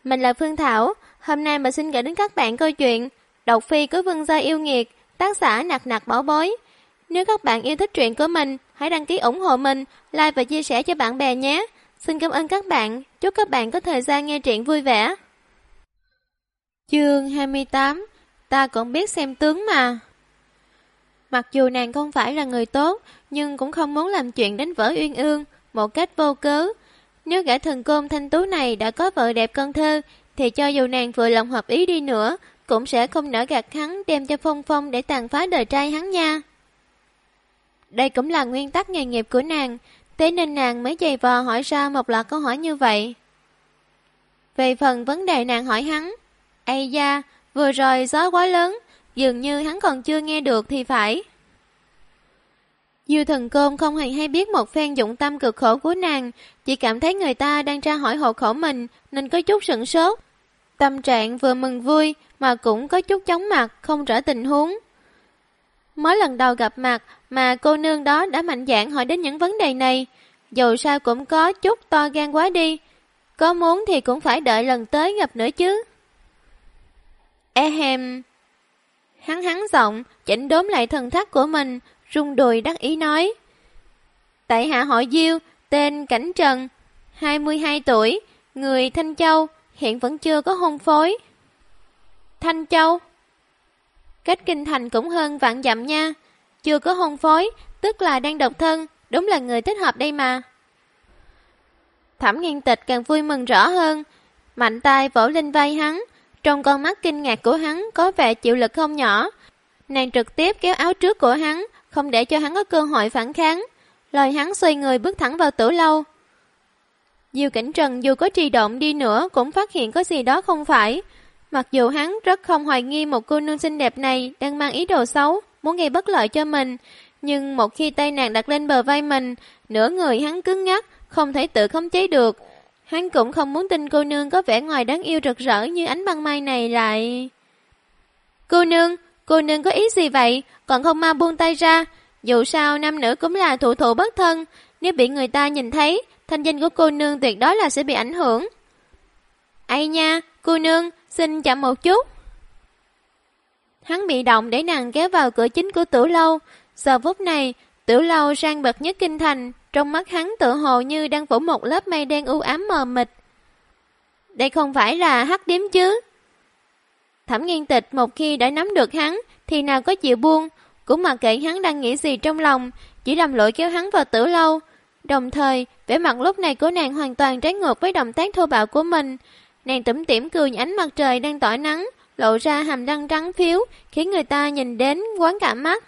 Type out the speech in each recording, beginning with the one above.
Mình là Phương Thảo, hôm nay mình xin gửi đến các bạn câu chuyện Độc Phi của Vương gia yêu nghiệt, tác giả Nặc Nặc Bảo Bối. Nếu các bạn yêu thích truyện của mình, hãy đăng ký ủng hộ mình, like và chia sẻ cho bạn bè nhé. Xin cảm ơn các bạn, chúc các bạn có thời gian nghe truyện vui vẻ. Chương 28. Ta cũng biết xem tướng mà. Mặc dù nàng không phải là người tốt, nhưng cũng không muốn làm chuyện đánh vỡ uyên ương một cách vô cớ. Nếu gã thần côn thanh tú này đã có vợ đẹp con thơ, thì cho dù nàng vừa lòng hợp ý đi nữa, cũng sẽ không nỡ gạt hắn đem cho Phong Phong để tàn phá đời trai hắn nha. Đây cũng là nguyên tắc nghề nghiệp của nàng, thế nên nàng mới giày vò hỏi ra một loạt câu hỏi như vậy. Về phần vấn đề nàng hỏi hắn, ây da, vừa rồi gió quá lớn, dường như hắn còn chưa nghe được thì phải. Diêu Thần Côn không hề hay biết một phen dụng tâm cực khổ của nàng, chỉ cảm thấy người ta đang tra hỏi hộ khẩu mình nên có chút sửng sốt. Tâm trạng vừa mừng vui mà cũng có chút chóng mặt, không rõ tình huống. Mới lần đầu gặp mặt mà cô nương đó đã mạnh dạn hỏi đến những vấn đề này, dù sao cũng có chút to gan quá đi. Có muốn thì cũng phải đợi lần tới gặp nữa chứ. Ehem. Hắn giọng, chỉnh đốn lại thần thắc của mình, rung đùi đắc ý nói. Tại hạ họ Diêu, tên Cảnh Trần, 22 tuổi, người Thanh Châu, hiện vẫn chưa có hôn phối. Thanh Châu? Cách kinh thành cũng hơn vạn dặm nha, chưa có hôn phối, tức là đang độc thân, đúng là người thích hợp đây mà. Thẩm Nghiên Tịch càng vui mừng rõ hơn, mạnh tay vỗ lên vai hắn, trong con mắt kinh ngạc của hắn có vẻ chịu lực không nhỏ. Nàng trực tiếp kéo áo trước của hắn, không để cho hắn có cơ hội phản kháng, lời hắn xoay người bước thẳng vào tử lâu. Diêu Cảnh Trần dù có trì động đi nữa cũng phát hiện có gì đó không phải. Mặc dù hắn rất không hoài nghi một cô nương xinh đẹp này đang mang ý đồ xấu, muốn gây bất lợi cho mình, nhưng một khi tay nàng đặt lên bờ vai mình, nửa người hắn cứng ngắc, không thể tự khống chế được. Hắn cũng không muốn tin cô nương có vẻ ngoài đáng yêu rực rỡ như ánh băng mai này lại. Cô nương có ý gì vậy? Còn không mau buông tay ra. Dù sao nam nữ cũng là thụ thụ bất thân, nếu bị người ta nhìn thấy, thanh danh của cô nương tuyệt đối là sẽ bị ảnh hưởng. Ây nha, cô nương, xin chậm một chút. Hắn bị động để nàng kéo vào cửa chính của tử lâu. Giờ phút này, tử lâu sang bậc nhất kinh thành, trong mắt hắn tự hồ như đang phủ một lớp mây đen u ám mờ mịt. Đây không phải là hắc điếm chứ? Thẩm Nghiên Tịch một khi đã nắm được hắn thì nào có chịu buông, cũng mặc kệ hắn đang nghĩ gì trong lòng, chỉ làm lội kéo hắn vào tử lâu. Đồng thời, vẻ mặt lúc này của nàng hoàn toàn trái ngược với động tác thô bạo của mình. Nàng tủm tỉm cười nhìn ánh mặt trời đang tỏa nắng, lộ ra hàm răng trắng phiếu, khiến người ta nhìn đến quán cả mắt.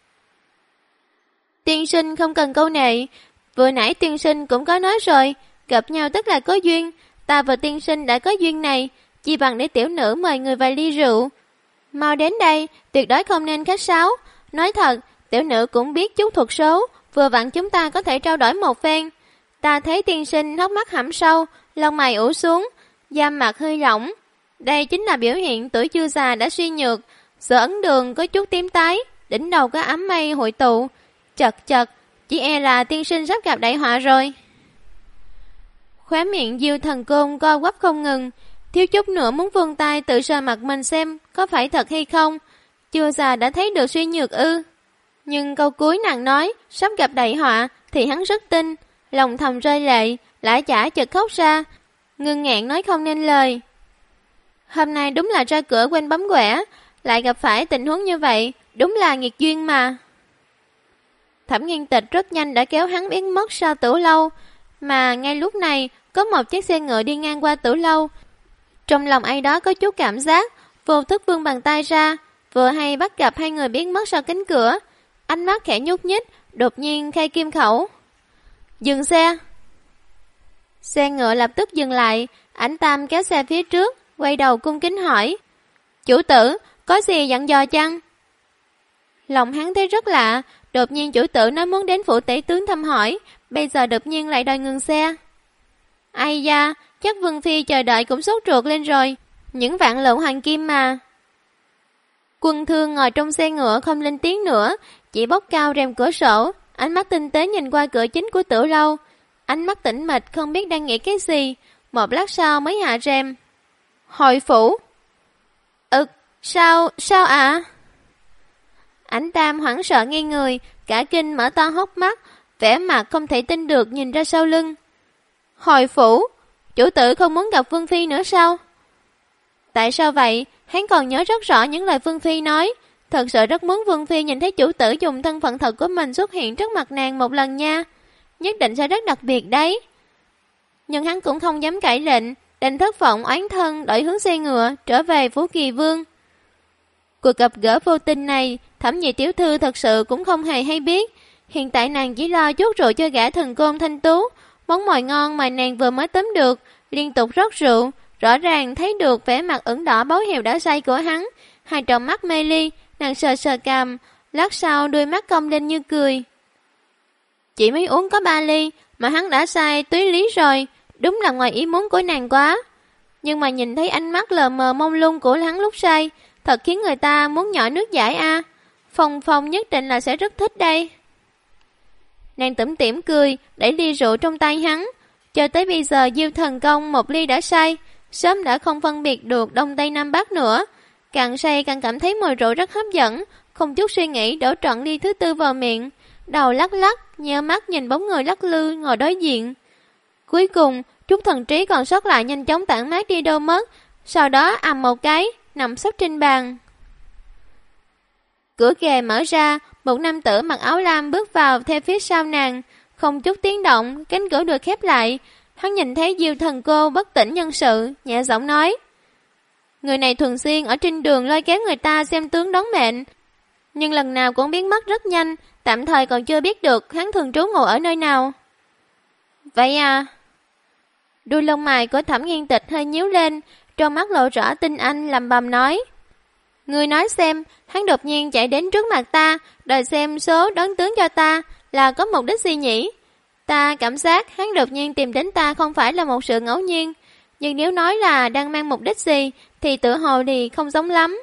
Tiên sinh không cần câu nệ, vừa nãy tiên sinh cũng có nói rồi, gặp nhau tức là có duyên, ta và tiên sinh đã có duyên này, chỉ bằng để tiểu nữ mời người vài ly rượu. Mau đến đây, tuyệt đối không nên khách sáo, nói thật, tiểu nữ cũng biết chút thuật số, vừa vặn chúng ta có thể trao đổi một phen. Ta thấy tiên sinh hốc mắt hõm sâu, lông mày ủ xuống, da mặt hơi lỏng. Đây chính là biểu hiện tuổi chưa già đã suy nhược, giữa ấn đường có chút tím tái, đỉnh đầu có ám mây hội tụ. Chật chật, chỉ e là tiên sinh sắp gặp đại họa rồi. Khóe miệng Diêu Thần Côn co quắp không ngừng, thiếu chút nữa muốn vươn tay tự sờ mặt mình xem có phải thật hay không. Chưa già đã thấy được suy nhược ư? Nhưng câu cuối nàng nói sắp gặp đại họa thì hắn rất tin, lòng thầm rơi lệ, lã chả chợt khóc ra, ngưng nghẹn nói không nên lời. Hôm nay đúng là ra cửa quên bấm quẻ, lại gặp phải tình huống như vậy, đúng là nghiệt duyên mà. Thẩm Nghiên Tịch rất nhanh đã kéo hắn biến mất sau tử lâu, mà ngay lúc này có một chiếc xe ngựa đi ngang qua tử lâu. Trong lòng ai đó có chút cảm giác, vô thức vươn bàn tay ra, vừa hay bắt gặp hai người biến mất sau cánh cửa. Ánh mắt khẽ nhúc nhích, đột nhiên khai kim khẩu. Dừng xe. Xe ngựa lập tức dừng lại, Ảnh Tam kéo xe phía trước, quay đầu cung kính hỏi. Chủ tử, có gì dặn dò chăng? Lòng hắn thấy rất lạ, đột nhiên chủ tử nói muốn đến phủ tể tướng thăm hỏi, bây giờ đột nhiên lại đòi ngừng xe. Ai da, chắc Vương Phi chờ đợi cũng sốt ruột lên rồi, những vạn lượng hoàng kim mà. Quân Thương ngồi trong xe ngựa không lên tiếng nữa, chỉ bốc cao rèm cửa sổ, ánh mắt tinh tế nhìn qua cửa chính của tử lâu. Ánh mắt tĩnh mịch không biết đang nghĩ cái gì, một lát sau mới hạ rèm. Hội phủ? Sao ạ? Ảnh Tam hoảng sợ ngây người, cả kinh mở to hốc mắt, vẻ mặt không thể tin được nhìn ra sau lưng. Hội phủ? Chủ tử không muốn gặp Vương Phi nữa sao? Tại sao vậy? Hắn còn nhớ rất rõ những lời Vương Phi nói. Thật sự rất muốn Vương Phi nhìn thấy chủ tử dùng thân phận thật của mình xuất hiện trước mặt nàng một lần nha. Nhất định sẽ rất đặc biệt đấy. Nhưng hắn cũng không dám cãi lệnh, đành thất vọng oán thân đổi hướng xe ngựa trở về Phủ Kỳ Vương. Cuộc gặp gỡ vô tình này, Thẩm Nhị tiểu thư thật sự cũng không hề hay biết. Hiện tại nàng chỉ lo chuốt rượu cho gã thần côn Thanh Tú, món mồi ngon mà nàng vừa mới tóm được, liên tục rót rượu, rõ ràng thấy được vẻ mặt ửng đỏ báo hiệu đã say của hắn, hai tròng mắt mê ly, nàng sờ sờ cằm, lát sau đôi mắt cong lên như cười. Chỉ mới uống có 3 ly mà hắn đã say túy lý rồi, đúng là ngoài ý muốn của nàng quá. Nhưng mà nhìn thấy ánh mắt lờ mờ mông lung của hắn lúc say, thật khiến người ta muốn nhỏ nước giải a. Phong Phong nhất định là sẽ rất thích đây. Nàng tủm tỉm cười, đẩy ly rượu trong tay hắn. Cho tới bây giờ Diêu thần công một ly đã say, sớm đã không phân biệt được Đông Tây Nam Bắc nữa. Càng say càng cảm thấy mùi rượu rất hấp dẫn, không chút suy nghĩ đổ trọn ly thứ tư vào miệng. Đầu lắc lắc, nhớ mắt nhìn bóng người lắc lư ngồi đối diện. Cuối cùng, chút thần trí còn sót lại nhanh chóng tản mát đi đâu mất, sau đó ầm một cái, nằm sấp trên bàn. Cửa ghề mở ra, một nam tử mặc áo lam bước vào theo phía sau nàng, không chút tiếng động, cánh cửa được khép lại. Hắn nhìn thấy Diêu thần cô bất tỉnh nhân sự, nhẹ giọng nói: người này thường xuyên ở trên đường lôi kéo người ta xem tướng đón mệnh, nhưng lần nào cũng biến mất rất nhanh, tạm thời còn chưa biết được hắn thường trú ngụ ở nơi nào. Vậy à? Đuôi lông mày của Thẩm Nghiên Tịch hơi nhíu lên, trong mắt lộ rõ tinh anh lầm bầm nói: ngươi nói xem, hắn đột nhiên chạy đến trước mặt ta, đòi xem số đón tướng cho ta, là có mục đích gì nhỉ? Ta cảm giác hắn đột nhiên tìm đến ta không phải là một sự ngẫu nhiên, nhưng nếu nói là đang mang mục đích gì, thì tự hồ thì không giống lắm.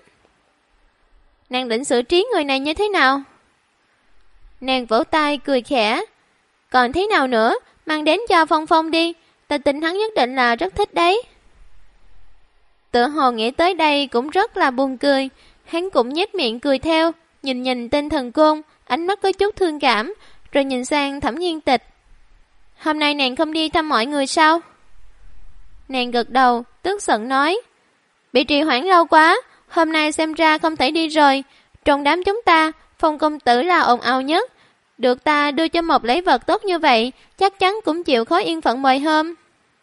Nàng định xử trí người này như thế nào? Nàng vỗ tay cười khẽ: còn thế nào nữa, mang đến cho Phong Phong đi, ta tin hắn nhất định là rất thích đấy. Tự hồ nghĩ tới đây cũng rất là buồn cười, hắn cũng nhếch miệng cười theo, nhìn tên thần côn, ánh mắt có chút thương cảm, rồi nhìn sang Thẩm Nghiên Tịch. Hôm nay nàng không đi thăm mọi người sao? Nàng gật đầu, tức giận nói: bị trì hoãn lâu quá, hôm nay xem ra không thể đi rồi. Trong đám chúng ta, Phong công tử là ồn ào nhất, được ta đưa cho một lễ vật tốt như vậy, chắc chắn cũng chịu khó yên phận mời hôm.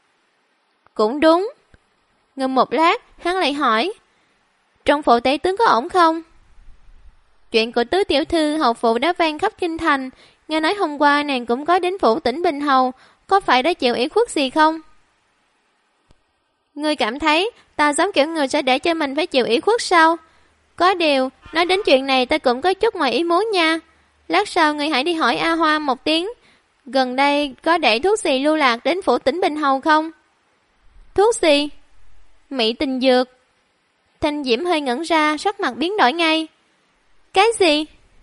Cũng đúng. Ngừng một lát, hắn lại hỏi: trong phủ tể tướng có ổn không? Chuyện của tứ tiểu thư hầu phụ đã vang khắp kinh thành, nghe nói hôm qua nàng cũng có đến phủ tỉnh Bình Hầu, có phải đã chịu ủy khuất gì không? Ngươi cảm thấy ta giống kiểu người sẽ để cho mình phải chịu ủy khuất sao? Có điều, nói đến chuyện này ta cũng có chút ngoài ý muốn nha. Lát sau ngươi hãy đi hỏi A Hoa một tiếng, gần đây có để thuốc xì lưu lạc đến phủ tỉnh Bình Hầu không? Thuốc xì? Mỹ tình dược. Thanh Diễm hơi ngẩn ra, sắc mặt biến đổi ngay. Cái gì?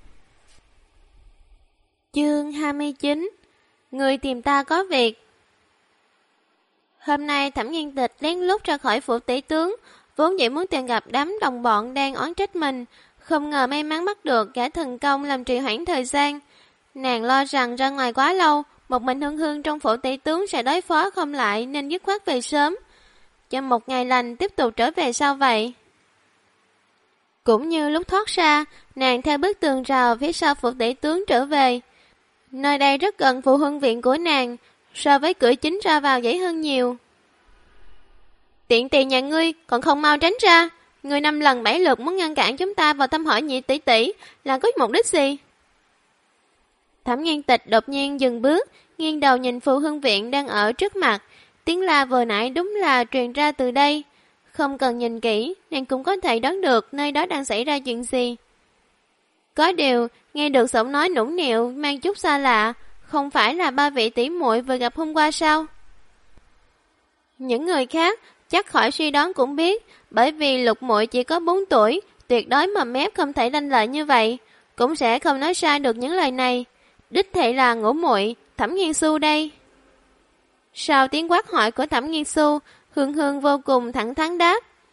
Chương 29. Người tìm ta có việc. Hôm nay Thẩm Nghiên Tịch lén lút ra khỏi phủ tể tướng, vốn dĩ muốn tìm gặp đám đồng bọn đang oán trách mình, không ngờ may mắn bắt được gã thần công làm trì hoãn thời gian. Nàng lo rằng ra ngoài quá lâu, một mình Hương Hương trong phủ tể tướng sẽ đối phó không lại, nên dứt khoát về sớm, cho một ngày lành tiếp tục trở về sau vậy. Cũng như lúc thoát ra, nàng theo bức tường rào phía sau phủ tể tướng trở về. Nơi đây rất gần phụ hương viện của nàng, so với cửa chính ra vào dễ hơn nhiều. Tiện tì nhà ngươi còn không mau tránh ra, người 5 lần 7 lượt muốn ngăn cản chúng ta vào thăm hỏi nhị tỷ tỷ là có mục đích gì? Thẩm Nghiên Tịch đột nhiên dừng bước, nghiêng đầu nhìn phụ hương viện đang ở trước mặt. Tiếng la vừa nãy đúng là truyền ra từ đây. Không cần nhìn kỹ, nàng cũng có thể đoán được nơi đó đang xảy ra chuyện gì. Có điều, nghe được giọng nói nũng nịu mang chút xa lạ, không phải là 3 vị tỷ muội vừa gặp hôm qua sao? Những người khác chắc khỏi suy đoán cũng biết, bởi vì Lục muội chỉ có 4 tuổi, tuyệt đối mồm mép không thể lanh lợi như vậy, cũng sẽ không nói sai được những lời này. Đích thị là Ngũ muội, Thẩm Nghiên Xu đây. Sau tiếng quát hỏi của Thẩm Nghiên Xu, Hương Hương vô cùng thẳng thắn đáp: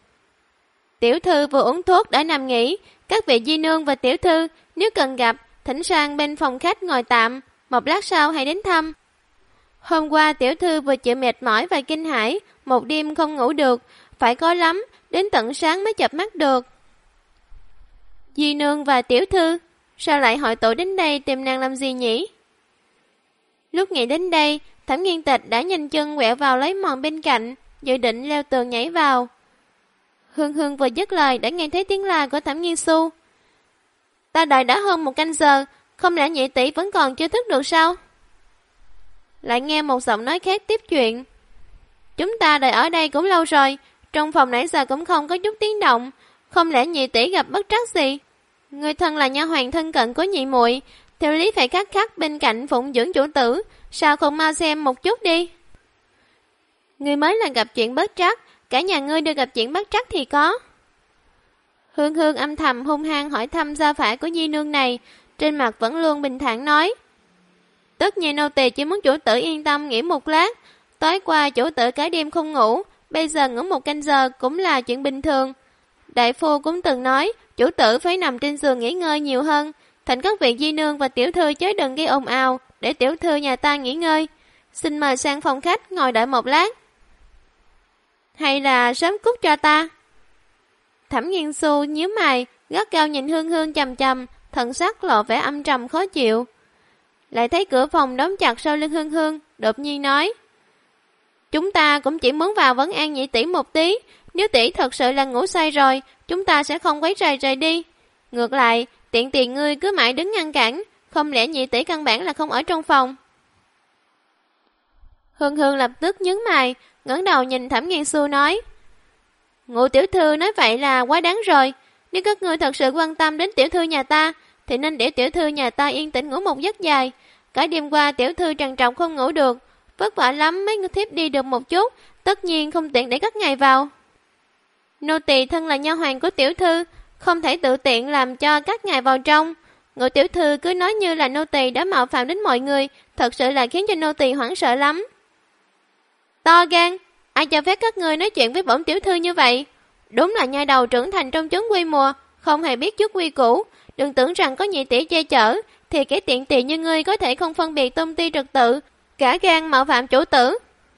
Tiểu thư vừa uống thuốc đã nằm nghỉ, các vị di nương và tiểu thư nếu cần gặp, thỉnh sang bên phòng khách ngồi tạm, một lát sau hãy đến thăm. Hôm qua tiểu thư vừa chịu mệt mỏi và kinh hãi, một đêm không ngủ được, phải có lắm, đến tận sáng mới chợp mắt được. Di nương và tiểu thư, sao lại hội tụ đến đây tìm nàng làm gì nhỉ? Lúc nghĩ đến đây, Thẩm Nghiên Tịch đã nhanh chân quẹo vào lấy mòn bên cạnh, dự định leo tường nhảy vào. Hương Hương vừa dứt lời đã nghe thấy tiếng la của Thẩm Nghiên Xu. Ta đợi đã hơn 1 canh giờ, không lẽ nhị tỷ vẫn còn chưa thức được sao? Lại nghe một giọng nói khác tiếp chuyện. Chúng ta đợi ở đây cũng lâu rồi, trong phòng nãy giờ cũng không có chút tiếng động, không lẽ nhị tỷ gặp bất trắc gì? Người thân là nha hoàn thân cận của nhị muội, theo lý phải khắc khắc bên cạnh phụng dưỡng chủ tử, sao không mau xem một chút đi? Ngươi mới là gặp chuyện bất trắc, cả nhà ngươi đều gặp chuyện bất trắc thì có. Hương Hương âm thầm hung hăng hỏi thăm gia phả của di nương này, trên mặt vẫn luôn bình thản nói. Tất nhiên nô tỳ chỉ muốn chủ tử yên tâm nghỉ một lát, tối qua chủ tử cả đêm không ngủ, bây giờ ngủ 1 canh giờ cũng là chuyện bình thường. Đại phu cũng từng nói, chủ tử phải nằm trên giường nghỉ ngơi nhiều hơn, thỉnh các vị di nương và tiểu thư chớ đừng gây ồn ào, để tiểu thư nhà ta nghỉ ngơi. Xin mời sang phòng khách ngồi đợi một lát. Hay là sớm cút cho ta? Thẩm Nghiên Xu nhíu mày, gắt gao nhìn Hương Hương chằm chằm, thần sắc lộ vẻ âm trầm khó chịu. Lại thấy cửa phòng đóng chặt sau lưng Hương Hương, đột nhiên nói. Chúng ta cũng chỉ muốn vào vấn an nhị tỷ một tí, nếu tỷ thật sự là ngủ say rồi, chúng ta sẽ không quấy rầy đi. Ngược lại, tiện tiền ngươi cứ mãi đứng ngăn cản, không lẽ nhị tỷ căn bản là không ở trong phòng? Hương Hương lập tức nhướng mày, ngẩng đầu nhìn Thẩm Nghiên Xu nói. Ngũ tiểu thư nói vậy là quá đáng rồi, nếu các ngươi thật sự quan tâm đến tiểu thư nhà ta, thì nên để tiểu thư nhà ta yên tĩnh ngủ một giấc dài. Cả đêm qua tiểu thư trằn trọc không ngủ được, vất vả lắm mới thiếp đi được một chút, tất nhiên không tiện để các ngài vào. Nô tỳ thân là nha hoàn của tiểu thư, không thể tự tiện làm cho các ngài vào trong. Ngũ tiểu thư cứ nói như là nô tỳ đã mạo phạm đến mọi người, thật sự là khiến cho nô tỳ hoảng sợ lắm. To gan, ai cho phép các ngươi nói chuyện với bổn tiểu thư như vậy? Đúng là nha đầu trưởng thành trong chốn quê mùa, không hề biết chút quy củ. Đừng tưởng rằng có nhị tỷ che chở, thì kẻ tiện tỳ như ngươi có thể không phân biệt tôn ti trật tự, cả gan mạo phạm chủ tử.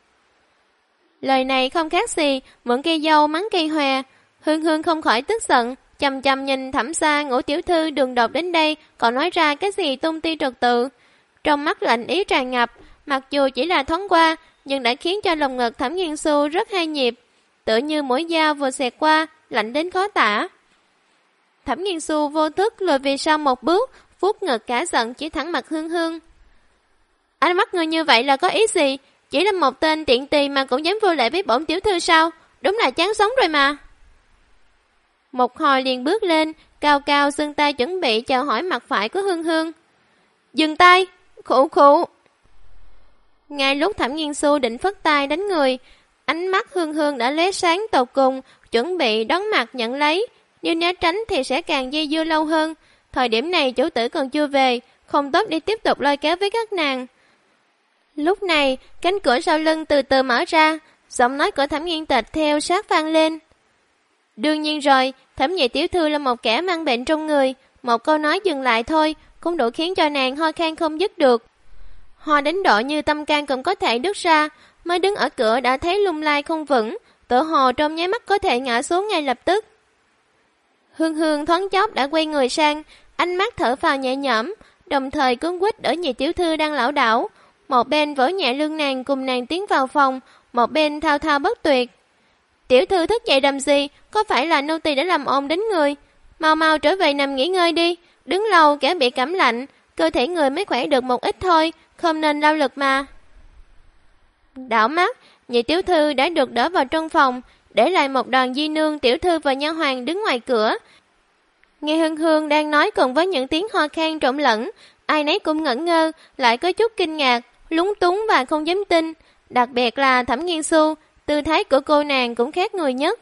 Lời này không khác gì mượn cây dâu mắng cây hòe. Hương Hương không khỏi tức giận, chằm chằm nhìn Thẩm Sa Ngũ tiểu thư đường đột đến đây, còn nói ra cái gì tôn ti trật tự. Trong mắt lạnh ý tràn ngập, mặc dù chỉ là thoáng qua, nhưng đã khiến cho lồng ngực Thẩm Nghiên Xu rất hay nhịp, tựa như mũi dao vừa xẹt qua, lạnh đến khó tả. Thẩm Nghiên Xu vô thức lùi về sau một bước, vuốt ngực cả giận chỉ thẳng mặt Hương Hương. Ánh mắt ngươi như vậy là có ý gì? Chỉ là một tên tiện tỳ mà cũng dám vô lễ với bổn tiểu thư sao? Đúng là chán sống rồi mà. Một hồi liền bước lên, cao cao xưng tay chuẩn bị chào hỏi mặt phải của Hương Hương. Dừng tay! Khụ khụ! Ngay lúc Thẩm Nghiên Xu định phất tay đánh người, ánh mắt Hương Hương đã lóe sáng tột cùng, chuẩn bị đón mặt nhận lấy. Nếu né tránh thì sẽ càng dây dưa lâu hơn. Thời điểm này chủ tử còn chưa về, không tốt để tiếp tục lôi kéo với các nàng. Lúc này, cánh cửa sau lưng từ từ mở ra, giọng nói của Thẩm Nghiên Tịch theo sát vang lên. Đương nhiên rồi, Thẩm nhị tiểu thư là một kẻ mang bệnh trong người, một câu nói dừng lại thôi cũng đủ khiến cho nàng ho khan không dứt được. Ho đến độ như tâm can cũng có thể đứt ra, mới đứng ở cửa đã thấy lung lay không vững, tựa hồ trong nháy mắt có thể ngã xuống ngay lập tức. Hương Hương thoáng chốc đã quay người sang, ánh mắt thở phào nhẹ nhõm, đồng thời cuốn quýt đỡ nhị tiểu thư đang lảo đảo, một bên vỗ nhẹ lưng nàng cùng nàng tiến vào phòng, một bên thao thao bất tuyệt. Tiểu thư thức dậy làm gì, có phải là nô tỳ đã làm ồn đến người? Mau mau trở về nằm nghỉ ngơi đi, đứng lâu kẻ bị cảm lạnh, cơ thể người mới khỏe được một ít thôi, không nên lao lực mà. Đảo mắt, nhị tiểu thư đã được đỡ vào trong phòng, để lại một đoàn di nương tiểu thư và nha hoàn đứng ngoài cửa. Nghe Hương Hương đang nói cùng với những tiếng ho khan trộn lẫn, ai nấy cũng ngẩn ngơ, lại có chút kinh ngạc, lúng túng và không dám tin. Đặc biệt là Thẩm Nghiên Xu, tư thái của cô nàng cũng khác người nhất.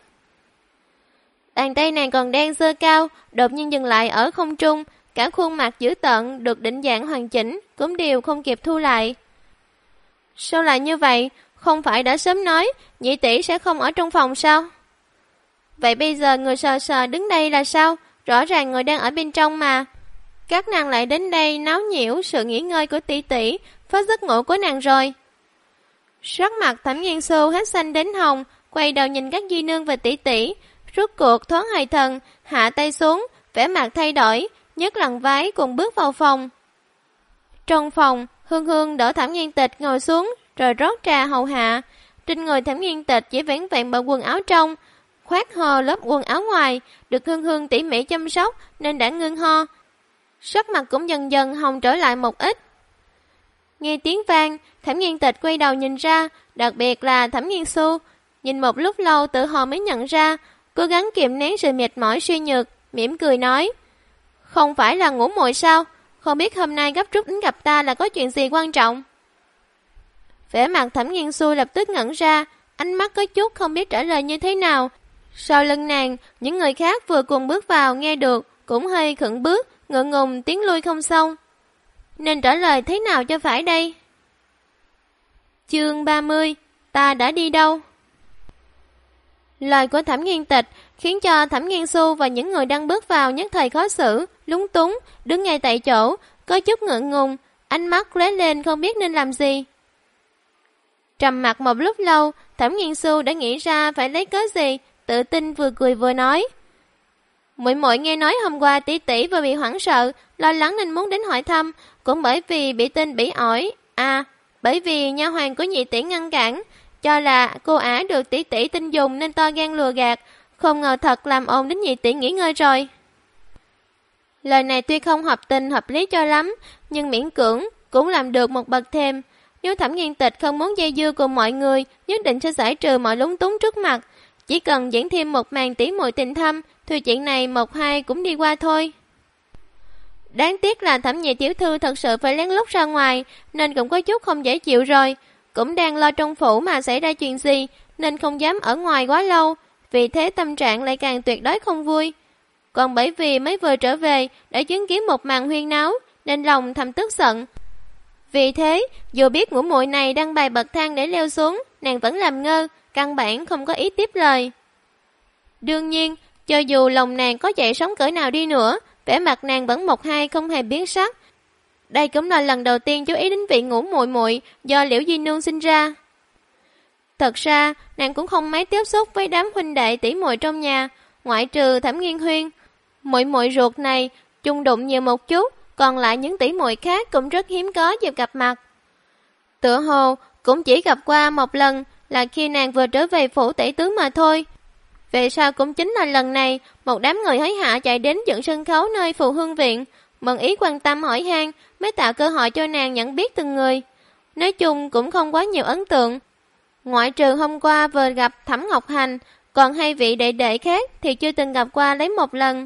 Bàn tay nàng còn đang giơ cao, đột nhiên dừng lại ở không trung, cả khuôn mặt dữ tợn được định dạng hoàn chỉnh, cũng đều không kịp thu lại. Sao lại như vậy? Không phải đã sớm nói nhị tỷ sẽ không ở trong phòng sao? Vậy bây giờ người sờ sờ đứng đây là sao? Rõ ràng người đang ở bên trong mà. Các nàng lại đến đây náo nhiễu sự nghỉ ngơi của tỷ tỷ, phá giấc ngủ của nàng rồi. Sắc mặt Thẩm Nghiên Xu hết xanh đến hồng, quay đầu nhìn các di nương và tỷ tỷ, rút cuộc thoáng hồi thần, hạ tay xuống, vẻ mặt thay đổi, nhấc lằn váy cùng bước vào phòng. Trong phòng, Hương Hương đỡ Thẩm Nghiên Tịch ngồi xuống, rồi rót trà hầu hạ. Trên người Thẩm Nghiên Tịch chỉ vẻn vẹn bộ quần áo trong, khoác hờ lớp quần áo ngoài, được Hương Hương tỉ mỉ chăm sóc nên đã ngưng ho. Sắc mặt cũng dần dần hồng trở lại một ít. Nghe tiếng vang, Thẩm Nghiên Tịch quay đầu nhìn ra, đặc biệt là Thẩm Nghiên Xu. Nhìn một lúc lâu tự hồ mới nhận ra, cố gắng kiềm nén sự mệt mỏi suy nhược, mỉm cười nói. Không phải là ngủ muội sao? Không biết hôm nay gấp rút đến gặp ta là có chuyện gì quan trọng? Vẻ mặt Thẩm Nghiên Xu lập tức ngẩn ra, ánh mắt có chút không biết trả lời như thế nào. Sau lưng nàng, những người khác vừa cùng bước vào nghe được, cũng hơi khựng bước, ngượng ngùng tiến lui không xong. Nên trả lời thế nào cho phải đây? Chương 30, ta đã đi đâu? Lời của Thẩm Nghiên Tịch khiến cho Thẩm Nghiên Xu và những người đang bước vào nhất thời khó xử, lúng túng, đứng ngay tại chỗ, có chút ngượng ngùng, ánh mắt lóe lên không biết nên làm gì. Trầm mặc một lúc lâu, Thẩm Nghiên Xu đã nghĩ ra phải lấy cớ gì, tự tin vừa cười vừa nói. Muội muội nghe nói hôm qua tỷ tỷ vừa bị hoảng sợ, lo lắng nên muốn đến hỏi thăm, cũng bởi vì bị tên bỉ ổi. Bởi vì nha hoàn của nhị tỷ ngăn cản, cho là cô ả được tỷ tỷ tin dùng nên to gan lừa gạt, không ngờ thật làm ồn đến nhị tỷ nghỉ ngơi rồi. Lời này tuy không hợp tình hợp lý cho lắm, nhưng miễn cưỡng cũng làm được một bậc thêm. Nếu Thẩm Nghiên Tịch không muốn dây dưa cùng mọi người, nhất định sẽ giải trừ mọi lúng túng trước mặt. Chỉ cần diễn thêm một màn tỉ muội tình thâm, thì chuyện này một hai cũng đi qua thôi. Đáng tiếc là Thẩm nhị tiểu thư thật sự phải lén lút ra ngoài, nên cũng có chút không dễ chịu rồi. Cũng đang lo trong phủ mà xảy ra chuyện gì, nên không dám ở ngoài quá lâu, vì thế tâm trạng lại càng tuyệt đối không vui. Còn bởi vì mới vừa trở về, đã chứng kiến một màn huyên náo, nên lòng thầm tức giận. Vì thế, dù biết ngũ muội này đang bày bậc thang để leo xuống, nàng vẫn làm ngơ, căn bản không có ý tiếp lời. Đương nhiên, cho dù lòng nàng có dậy sóng cỡ nào đi nữa, vẻ mặt nàng vẫn một hai không hề biến sắc. Đây cũng là lần đầu tiên chú ý đến vị ngũ muội muội do Liễu Di Nương sinh ra. Thật ra, nàng cũng không mấy tiếp xúc với đám huynh đệ tỷ muội trong nhà, ngoại trừ Thẩm Nghiên Huyên. Muội muội ruột này chung đụng nhiều một chút, còn lại những tỷ muội khác cũng rất hiếm có dịp gặp mặt. Tựa hồ cũng chỉ gặp qua một lần, là khi nàng vừa trở về phủ tể tướng mà thôi. Về sau cũng chính là lần này, một đám người hối hả chạy đến dựng sân khấu nơi Phù Hương Viện, mượn ý quan tâm hỏi han, mới tạo cơ hội cho nàng nhận biết từng người. Nói chung cũng không quá nhiều ấn tượng. Ngoại trừ hôm qua vừa gặp Thẩm Ngọc Hành, còn hai vị đệ đệ khác thì chưa từng gặp qua lấy một lần.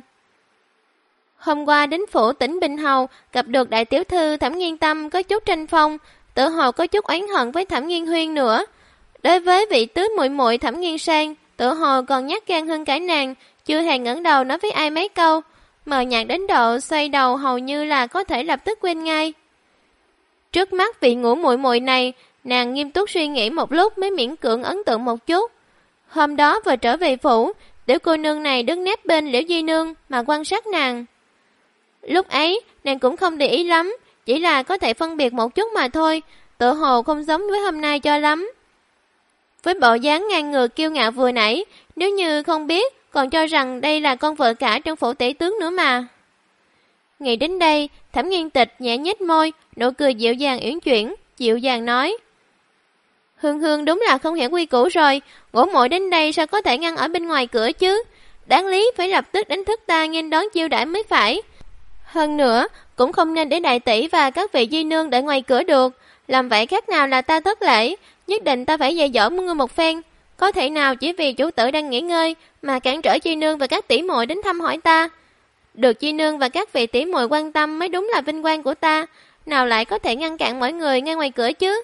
Hôm qua đến phủ tỉnh Bình Hầu, gặp được đại tiểu thư Thẩm Nghiên Tâm có chút tranh phong, tự hồ có chút oán hận với Thẩm Nghiên Huyên nữa. Đối với vị tứ muội muội Thẩm Nghiên Sang, tự hồ còn nhát gan hơn cả nàng, chưa hề ngẩng đầu nói với ai mấy câu, mờ nhạt đến độ xoay đầu hầu như là có thể lập tức quên ngay. Trước mắt vị ngũ muội muội này, nàng nghiêm túc suy nghĩ một lúc mới miễn cưỡng ấn tượng một chút. Hôm đó vừa trở về phủ, tiểu cô nương này đứng nép bên Liễu Di Nương mà quan sát nàng. Lúc ấy, nàng cũng không để ý lắm, chỉ là có thể phân biệt một chút mà thôi, tự hồ không giống với hôm nay cho lắm. Với bộ dáng ngang ngược kiêu ngạo vừa nãy, nếu như không biết, còn cho rằng đây là con vợ cả trong phủ tể tướng nữa mà. Nghĩ đến đây, Thẩm Nghiên Tịch nhẹ nhếch môi, nụ cười dịu dàng uyển chuyển, dịu dàng nói. Hương Hương đúng là không hiểu quy củ rồi, ngũ muội đến đây sao có thể ngăn ở bên ngoài cửa chứ? Đáng lý phải lập tức đánh thức ta nghênh đón chiêu đãi mới phải. Hơn nữa, cũng không nên để đại tỷ và các vị di nương đợi ngoài cửa được, làm vậy khác nào là ta thất lễ, nhất định ta phải dạy dỗ ngươi một phen. Có thể nào chỉ vì chủ tử đang nghỉ ngơi mà cản trở chi nương và các tỷ muội đến thăm hỏi ta? Được chi nương và các vị tỷ muội quan tâm mới đúng là vinh quang của ta, nào lại có thể ngăn cản mọi người ngay ngoài cửa chứ?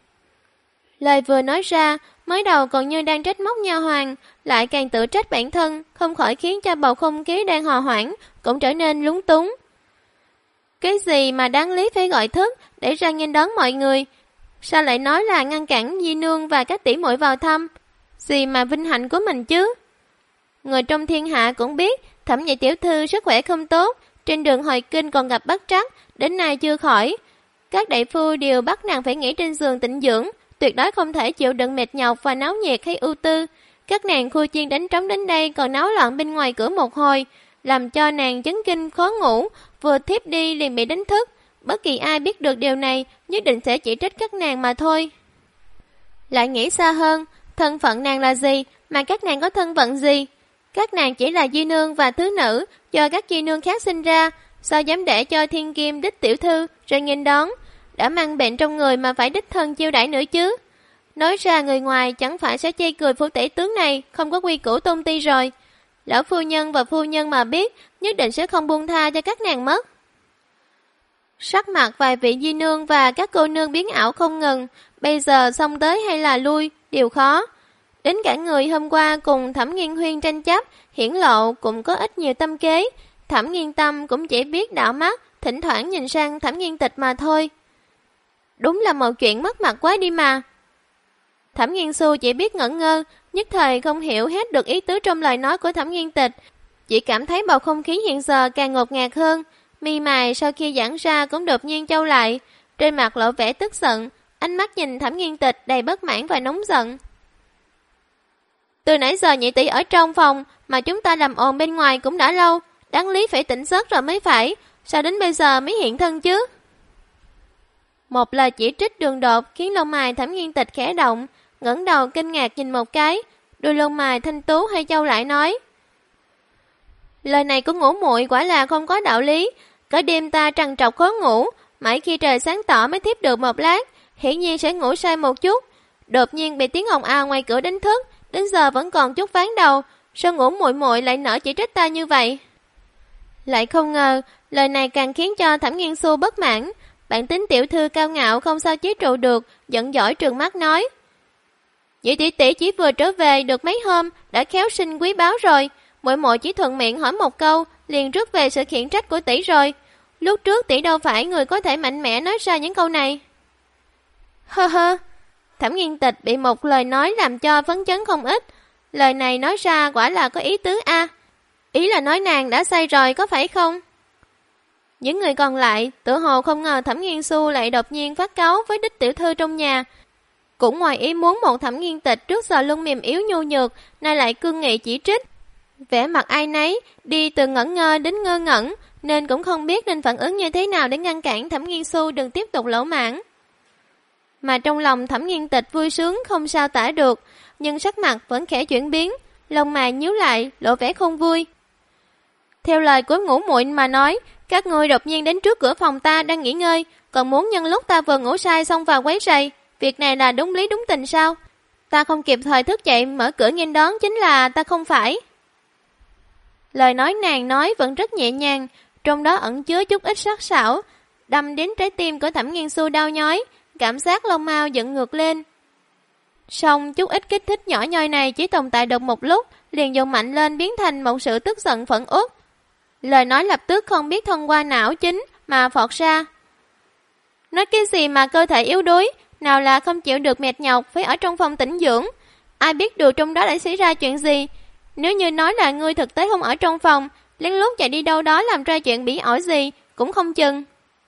Lời vừa nói ra, mới đầu còn như đang trách móc nha hoàn, lại càng tự trách bản thân, không khỏi khiến cho bầu không khí đang hòa hoãn cũng trở nên lúng túng. Cái gì mà đáng lý phải gọi thức để ra nghênh đón mọi người? Sao lại nói là ngăn cản di nương và các tỷ muội vào thăm? Gì mà vinh hạnh của mình chứ? Người trong thiên hạ cũng biết Thẩm Nhị tiểu thư sức khỏe không tốt, trên đường hồi kinh còn gặp bất trắc, đến nay chưa khỏi. Các đại phu đều bắt nàng phải nghỉ trên giường tĩnh dưỡng, tuyệt đối không thể chịu đựng mệt nhọc và náo nhiệt hay ưu tư. Các nàng khui chiên đánh trống đến đây còn náo loạn bên ngoài cửa một hồi, làm cho nàng chấn kinh khó ngủ, vừa thiếp đi liền bị đánh thức. Bất kỳ ai biết được điều này nhất định sẽ chỉ trích các nàng mà thôi. Lại nghĩ xa hơn, thân phận nàng là gì mà các nàng có thân phận gì? Các nàng chỉ là di nương và thứ nữ do các di nương khác sinh ra, sao dám để cho thiên kim đích tiểu thư rồi nghênh đón, đã mang bệnh trong người mà phải đích thân chiêu đãi nữa chứ. Nói ra người ngoài chẳng phải sẽ chê cười phu tể tướng này không có quy củ tôn ti rồi. Lão phu nhân và phu nhân mà biết nhất định sẽ không buông tha cho các nàng mất. Sắc mặt vài vị di nương và các cô nương biến ảo không ngừng, bây giờ xông tới hay là lui đều khó. Đến cả người hôm qua cùng Thẩm Nghiên Huyên tranh chấp, hiển lộ cũng có ít nhiều tâm kế. Thẩm Nghiên Tâm cũng chỉ biết đảo mắt, thỉnh thoảng nhìn sang Thẩm Nghiên Tịch mà thôi. Đúng là một chuyện mất mặt quá đi mà. Thẩm Nghiên Xu chỉ biết ngẩn ngơ, nhất thời không hiểu hết được ý tứ trong lời nói của Thẩm Nghiên Tịch, chỉ cảm thấy bầu không khí hiện giờ càng ngột ngạt hơn. Mi mày sau khi giãn ra cũng đột nhiên chau lại, trên mặt lộ vẻ tức giận, ánh mắt nhìn Thẩm Nghiên Tịch đầy bất mãn và nóng giận. Từ nãy giờ nhị tỷ ở trong phòng mà chúng ta làm ồn bên ngoài cũng đã lâu, đáng lý phải tỉnh giấc rồi mới phải, sao đến bây giờ mới hiện thân chứ? Một lời chỉ trích đường đột khiến lông mày Thẩm Nghiên Tịch khẽ động, ngẩng đầu kinh ngạc nhìn một cái, đôi lông mày thanh tú hơi chau lại nói: lời này của Ngũ muội quả là không có đạo lý. Cả đêm ta trằn trọc khó ngủ, mãi khi trời sáng tỏ mới thiếp được một lát, hiển nhiên sẽ ngủ say một chút. Đột nhiên bị tiếng ồn ào ngoài cửa đánh thức, đến giờ vẫn còn chút ván đầu, sao Ngũ muội muội lại nỡ chỉ trích ta như vậy? Lại không ngờ, lời này càng khiến cho Thẩm Nghiên Xu bất mãn. Bản tính tiểu thư cao ngạo không sao chế trụ được, giận dỗi trừng mắt nói: Nhị tỷ tỷ chỉ vừa trở về được mấy hôm đã khéo sinh quý báo rồi, muội muội chỉ thuận miệng hỏi một câu liền rước về sự khiển trách của tỷ rồi. Lúc trước tỷ đâu phải người có thể mạnh mẽ nói ra những câu này. Hơ hơ. Thẩm Nghiên Tịch bị một lời nói làm cho phấn chấn không ít. Lời này nói ra quả là có ý tứ a. Ý là nói nàng đã say rồi có phải không? Những người còn lại tự hồ không ngờ Thẩm Nghiên Xu lại đột nhiên phát cáu với đích tiểu thư trong nhà. Cũng ngoài ý muốn một Thẩm Nghiên Tịch trước giờ luôn mềm yếu nhu nhược, nay lại cương nghị chỉ trích. Vẻ mặt ai nấy đi từ ngẩn ngơ đến ngơ ngẩn, nên cũng không biết nên phản ứng như thế nào để ngăn cản Thẩm Nghiên Xu đừng tiếp tục lỗ mãng. Mà trong lòng Thẩm Nghiên Tịch vui sướng không sao tả được, nhưng sắc mặt vẫn khẽ chuyển biến, lông mày nhíu lại, lộ vẻ không vui. Theo lời của Ngũ muội mà nói, các ngươi đột nhiên đến trước cửa phòng ta đang nghỉ ngơi, còn muốn nhân lúc ta vừa ngủ say xông vào quấy rầy, việc này là đúng lý đúng tình sao? Ta không kịp thời thức dậy mở cửa nghênh đón chính là ta không phải. Lời nói nàng nói vẫn rất nhẹ nhàng, trong đó ẩn chứa chút ít sắc sảo, đâm đến trái tim của Thẩm Nghiên Xu đau nhói, cảm giác lông mao dựng ngược lên. Song chút ít kích thích nhỏ nhoi này chỉ tồn tại được một lúc, liền dồn mạnh lên biến thành một sự tức giận phẫn uất. Lời nói lập tức không biết thông qua não chính mà phọt ra. Nói cái gì mà cơ thể yếu đuối, nào là không chịu được mệt nhọc phải ở trong phòng tĩnh dưỡng. Ai biết được trong đó đã xảy ra chuyện gì? Nếu như nói là ngươi thực tế không ở trong phòng, lén lút chạy đi đâu đó làm ra chuyện bỉ ổi gì cũng không chừng.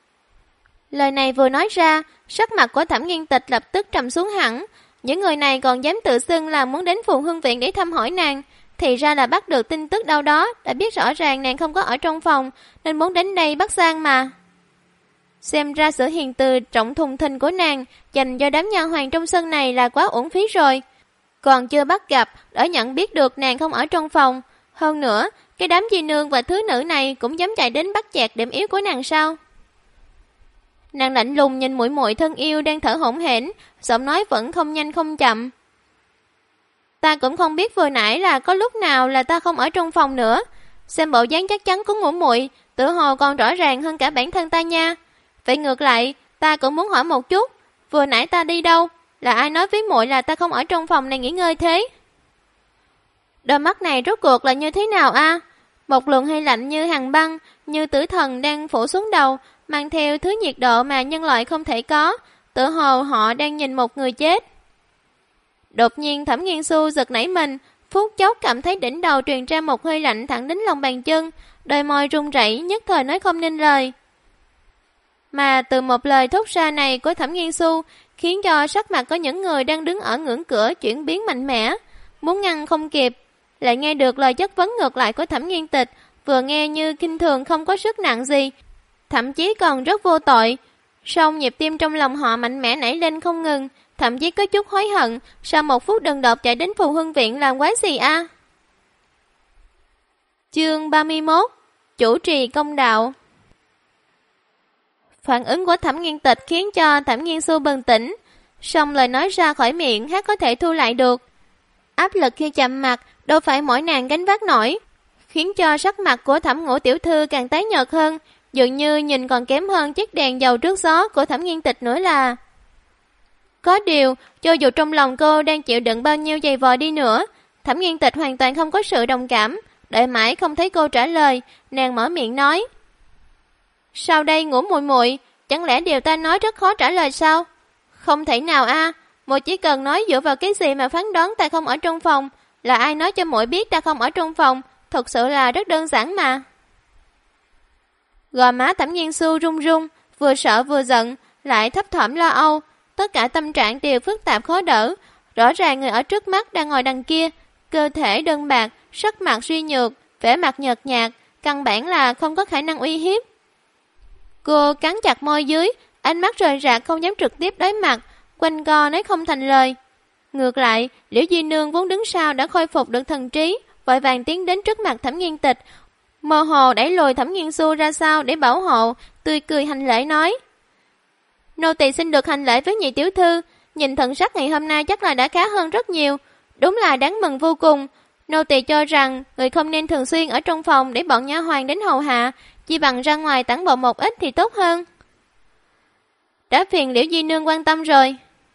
Lời này vừa nói ra, sắc mặt của Thẩm Nghiên Tịch lập tức trầm xuống hẳn. Những người này còn dám tự xưng là muốn đến Phù Hương Viện để thăm hỏi nàng, thì ra là bắt được tin tức đâu đó, đã biết rõ ràng nàng không có ở trong phòng, nên muốn đến đây bắt sang mà. Xem ra sự hiền từ trọng thùng thình của nàng dành cho đám nha hoàn trong sân này là quá uổng phí rồi. Còn chưa bắt gặp, đã nhận biết được nàng không ở trong phòng. Hơn nữa, cái đám di nương và thứ nữ này cũng dám chạy đến bắt chẹt điểm yếu của nàng sao? Nàng lạnh lùng nhìn muội muội thân yêu đang thở hổn hển, giọng nói vẫn không nhanh không chậm. Ta cũng không biết vừa nãy là có lúc nào là ta không ở trong phòng nữa. Xem bộ dáng chắc chắn của ngũ muội, tự hồ còn rõ ràng hơn cả bản thân ta nha. Vậy ngược lại, ta cũng muốn hỏi một chút, vừa nãy ta đi đâu? Là ai nói với muội là ta không ở trong phòng này nghỉ ngơi thế? Đôi mắt này rốt cuộc là như thế nào a? Một luồng hơi lạnh như hàn băng, như tử thần đang phủ xuống đầu, mang theo thứ nhiệt độ mà nhân loại không thể có, tự hồ họ đang nhìn một người chết. Đột nhiên Thẩm Nghiên Xu giật nảy mình, phút chốc cảm thấy đỉnh đầu truyền ra một hơi lạnh thẳng đến lòng bàn chân, đôi môi run rẩy nhất thời nói không nên lời. Mà từ một lời thốt ra này của Thẩm Nghiên Xu khiến cho sắc mặt có những người đang đứng ở ngưỡng cửa chuyển biến mạnh mẽ, muốn ngăn không kịp, lại nghe được lời chất vấn ngược lại của Thẩm Nghiên Tịch, vừa nghe như kinh thường không có sức nặng gì, thậm chí còn rất vô tội. Song nhịp tim trong lòng họ mạnh mẽ nảy lên không ngừng, thậm chí có chút hối hận, sau một phút đần độp chạy đến Phù Hưng Viện làm quái gì a? Chương 31: Chủ trì công đạo. Phản ứng của Thẩm Nghiên Tịch khiến cho Thẩm Nghiên Xu bừng tỉnh, song lời nói ra khỏi miệng hát có thể thu lại được. Áp lực khi chạm mặt đâu phải mỗi nàng gánh vác nổi, khiến cho sắc mặt của Thẩm Ngũ tiểu thư càng tái nhợt hơn, dường như nhìn còn kém hơn chiếc đèn dầu trước gió của Thẩm Nghiên Tịch nữa là. Có điều, cho dù trong lòng cô đang chịu đựng bao nhiêu giày vò đi nữa, Thẩm Nghiên Tịch hoàn toàn không có sự đồng cảm, đợi mãi không thấy cô trả lời, nàng mở miệng nói: "Sao đây Ngũ muội muội, chẳng lẽ điều ta nói rất khó trả lời sao?" "Không thể nào a, muội chỉ cần nói dựa vào cái gì mà phán đoán ta không ở trong phòng, là ai nói cho muội biết ta không ở trong phòng, thật sự là rất đơn giản mà." Gò má Thẩm Nghiên Xu run run, vừa sợ vừa giận, lại thấp thỏm lo âu, tất cả tâm trạng đều phức tạp khó đỡ. Rõ ràng người ở trước mắt đang ngồi đằng kia, cơ thể đơn bạc, sắc mặt suy nhược, vẻ mặt nhợt nhạt, căn bản là không có khả năng uy hiếp. Cô cắn chặt môi dưới, ánh mắt rời rạc không dám trực tiếp đối mặt, quanh co nói không thành lời. Ngược lại, Liễu Di Nương vốn đứng sau đã khôi phục được thần trí, vội vàng tiến đến trước mặt Thẩm Nghiên Tịch, mơ hồ đẩy lùi Thẩm Nghiên Xu ra sau để bảo hộ, tươi cười hành lễ nói: "Nô tỳ xin được hành lễ với nhị tiểu thư, nhìn thần sắc ngày hôm nay chắc là đã khá hơn rất nhiều, đúng là đáng mừng vô cùng. Nô tỳ cho rằng người không nên thường xuyên ở trong phòng để bọn nha hoàn đến hầu hạ, chỉ bằng ra ngoài tản bộ một ít thì tốt hơn." "Đã phiền Liễu Di Nương quan tâm rồi."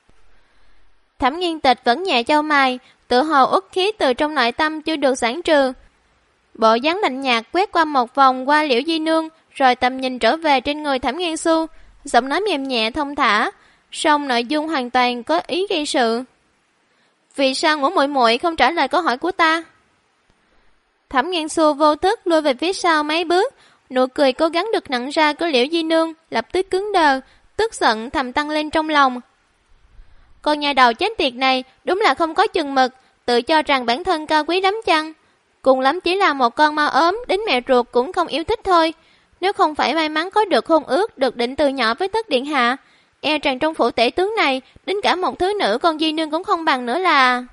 Thẩm Nghiên Tịch vẫn nhẹ chau mày, tự hồ uất khí từ trong nội tâm chưa được giãn trừ. Bộ dáng lạnh nhạt quét qua một vòng qua Liễu Di Nương, rồi tầm nhìn trở về trên người Thẩm Nghiên Xu, giọng nói mềm nhẹ thông thả, song nội dung hoàn toàn có ý gây sự. "Vì sao Ngũ muội muội không trả lời câu hỏi của ta?" Thẩm Nghiên Xu vô thức lùi về phía sau mấy bước, nụ cười cố gắng được nặn ra của Liễu Di Nương lập tức cứng đờ, tức giận thầm tăng lên trong lòng. Con nhà đầu chết tiệt này đúng là không có chừng mực, tự cho rằng bản thân cao quý lắm chăng? Cùng lắm chỉ là một con ma ốm, đến mẹ ruột cũng không yêu thích thôi. Nếu không phải may mắn có được hôn ước được định từ nhỏ với Thất điện hạ, e rằng trong phủ tể tướng này đến cả một thứ nữ con Di Nương cũng không bằng nữa là.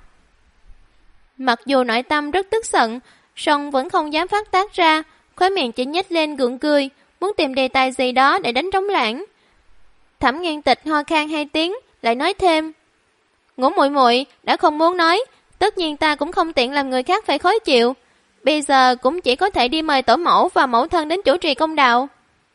Mặc dù nội tâm rất tức giận, song vẫn không dám phát tác ra, khóe miệng chỉ nhếch lên gượng cười, muốn tìm đề tài gì đó để đánh trống lãng. Thẩm Nghiên Tịch ho khan 2 tiếng, lại nói thêm: "Ngũ muội muội đã không muốn nói, tất nhiên ta cũng không tiện làm người khác phải khó chịu. Bây giờ cũng chỉ có thể đi mời tổ mẫu và mẫu thân đến chủ trì công đạo."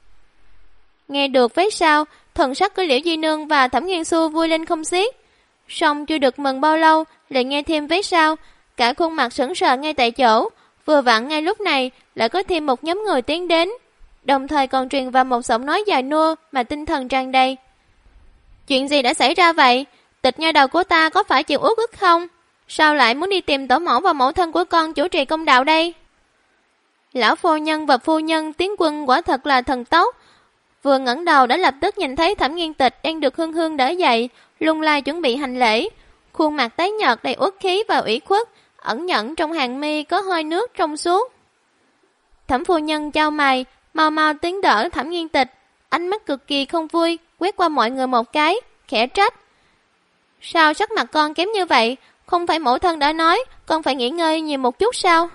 Nghe được vết sau, thần sắc của Liễu Di Nương và Thẩm Nghiên Xu vui lên không xiết. Song chưa được mừng bao lâu, lại nghe thêm vết sau, cả khuôn mặt sững sờ ngay tại chỗ. Vừa vặn ngay lúc này lại có thêm một nhóm người tiến đến, đồng thời còn truyền vào một giọng nói dài nua mà tinh thần tràn đầy. "Chuyện gì đã xảy ra vậy? Tịch nha đầu của ta có phải chịu uất ức không? Sao lại muốn đi tìm tổ mẫu và mẫu thân của con chủ trì công đạo đây?" Lão phu nhân và phu nhân tiến quân quả thật là thần tốc, vừa ngẩng đầu đã lập tức nhìn thấy Thẩm Nghiên Tịch đang được Hương Hương đỡ dậy, lung lay chuẩn bị hành lễ, khuôn mặt tái nhợt đầy uất khí và ủy khuất, ẩn nhẫn trong hàng mi có hơi nước trong suốt. Thẩm phu nhân chau mày, mau mau tiến đỡ Thẩm Nghiên Tịch, ánh mắt cực kỳ không vui quét qua mọi người một cái, khẽ trách: "Sao sắc mặt con kém như vậy? Không phải mẫu thân đã nói con phải nghỉ ngơi nhiều một chút sao?"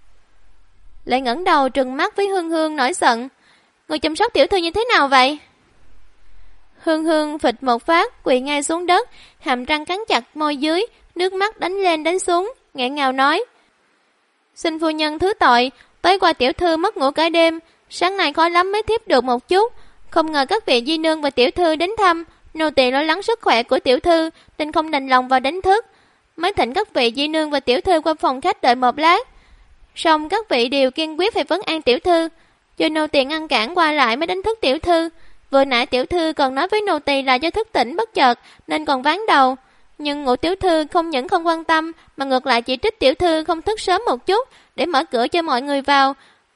Lại ngẩng đầu trừng mắt với Hương Hương nổi giận: "Người chăm sóc tiểu thư như thế nào vậy?" Hương Hương phịch một phát quỳ ngay xuống đất, hàm răng cắn chặt môi dưới, nước mắt đánh lên đánh xuống, nghẹn ngào nói: "Xin phu nhân thứ tội, tối qua tiểu thư mất ngủ cả đêm, sáng nay khó lắm mới thiếp được một chút, không ngờ các vị di nương và tiểu thư đến thăm, nô tỳ lo lắng sức khỏe của tiểu thư nên không đành lòng vào đánh thức, mới thỉnh các vị di nương và tiểu thư qua phòng khách đợi một lát. Song các vị đều kiên quyết phải vấn an tiểu thư, cho nô tỳ ngăn cản qua lại mới đánh thức tiểu thư. Vừa nãy tiểu thư còn nói với nô tỳ là do thức tỉnh bất chợt nên còn ván đầu, nhưng Ngũ tiểu thư không những không quan tâm mà ngược lại chỉ trích tiểu thư không thức sớm một chút để mở cửa cho mọi người vào,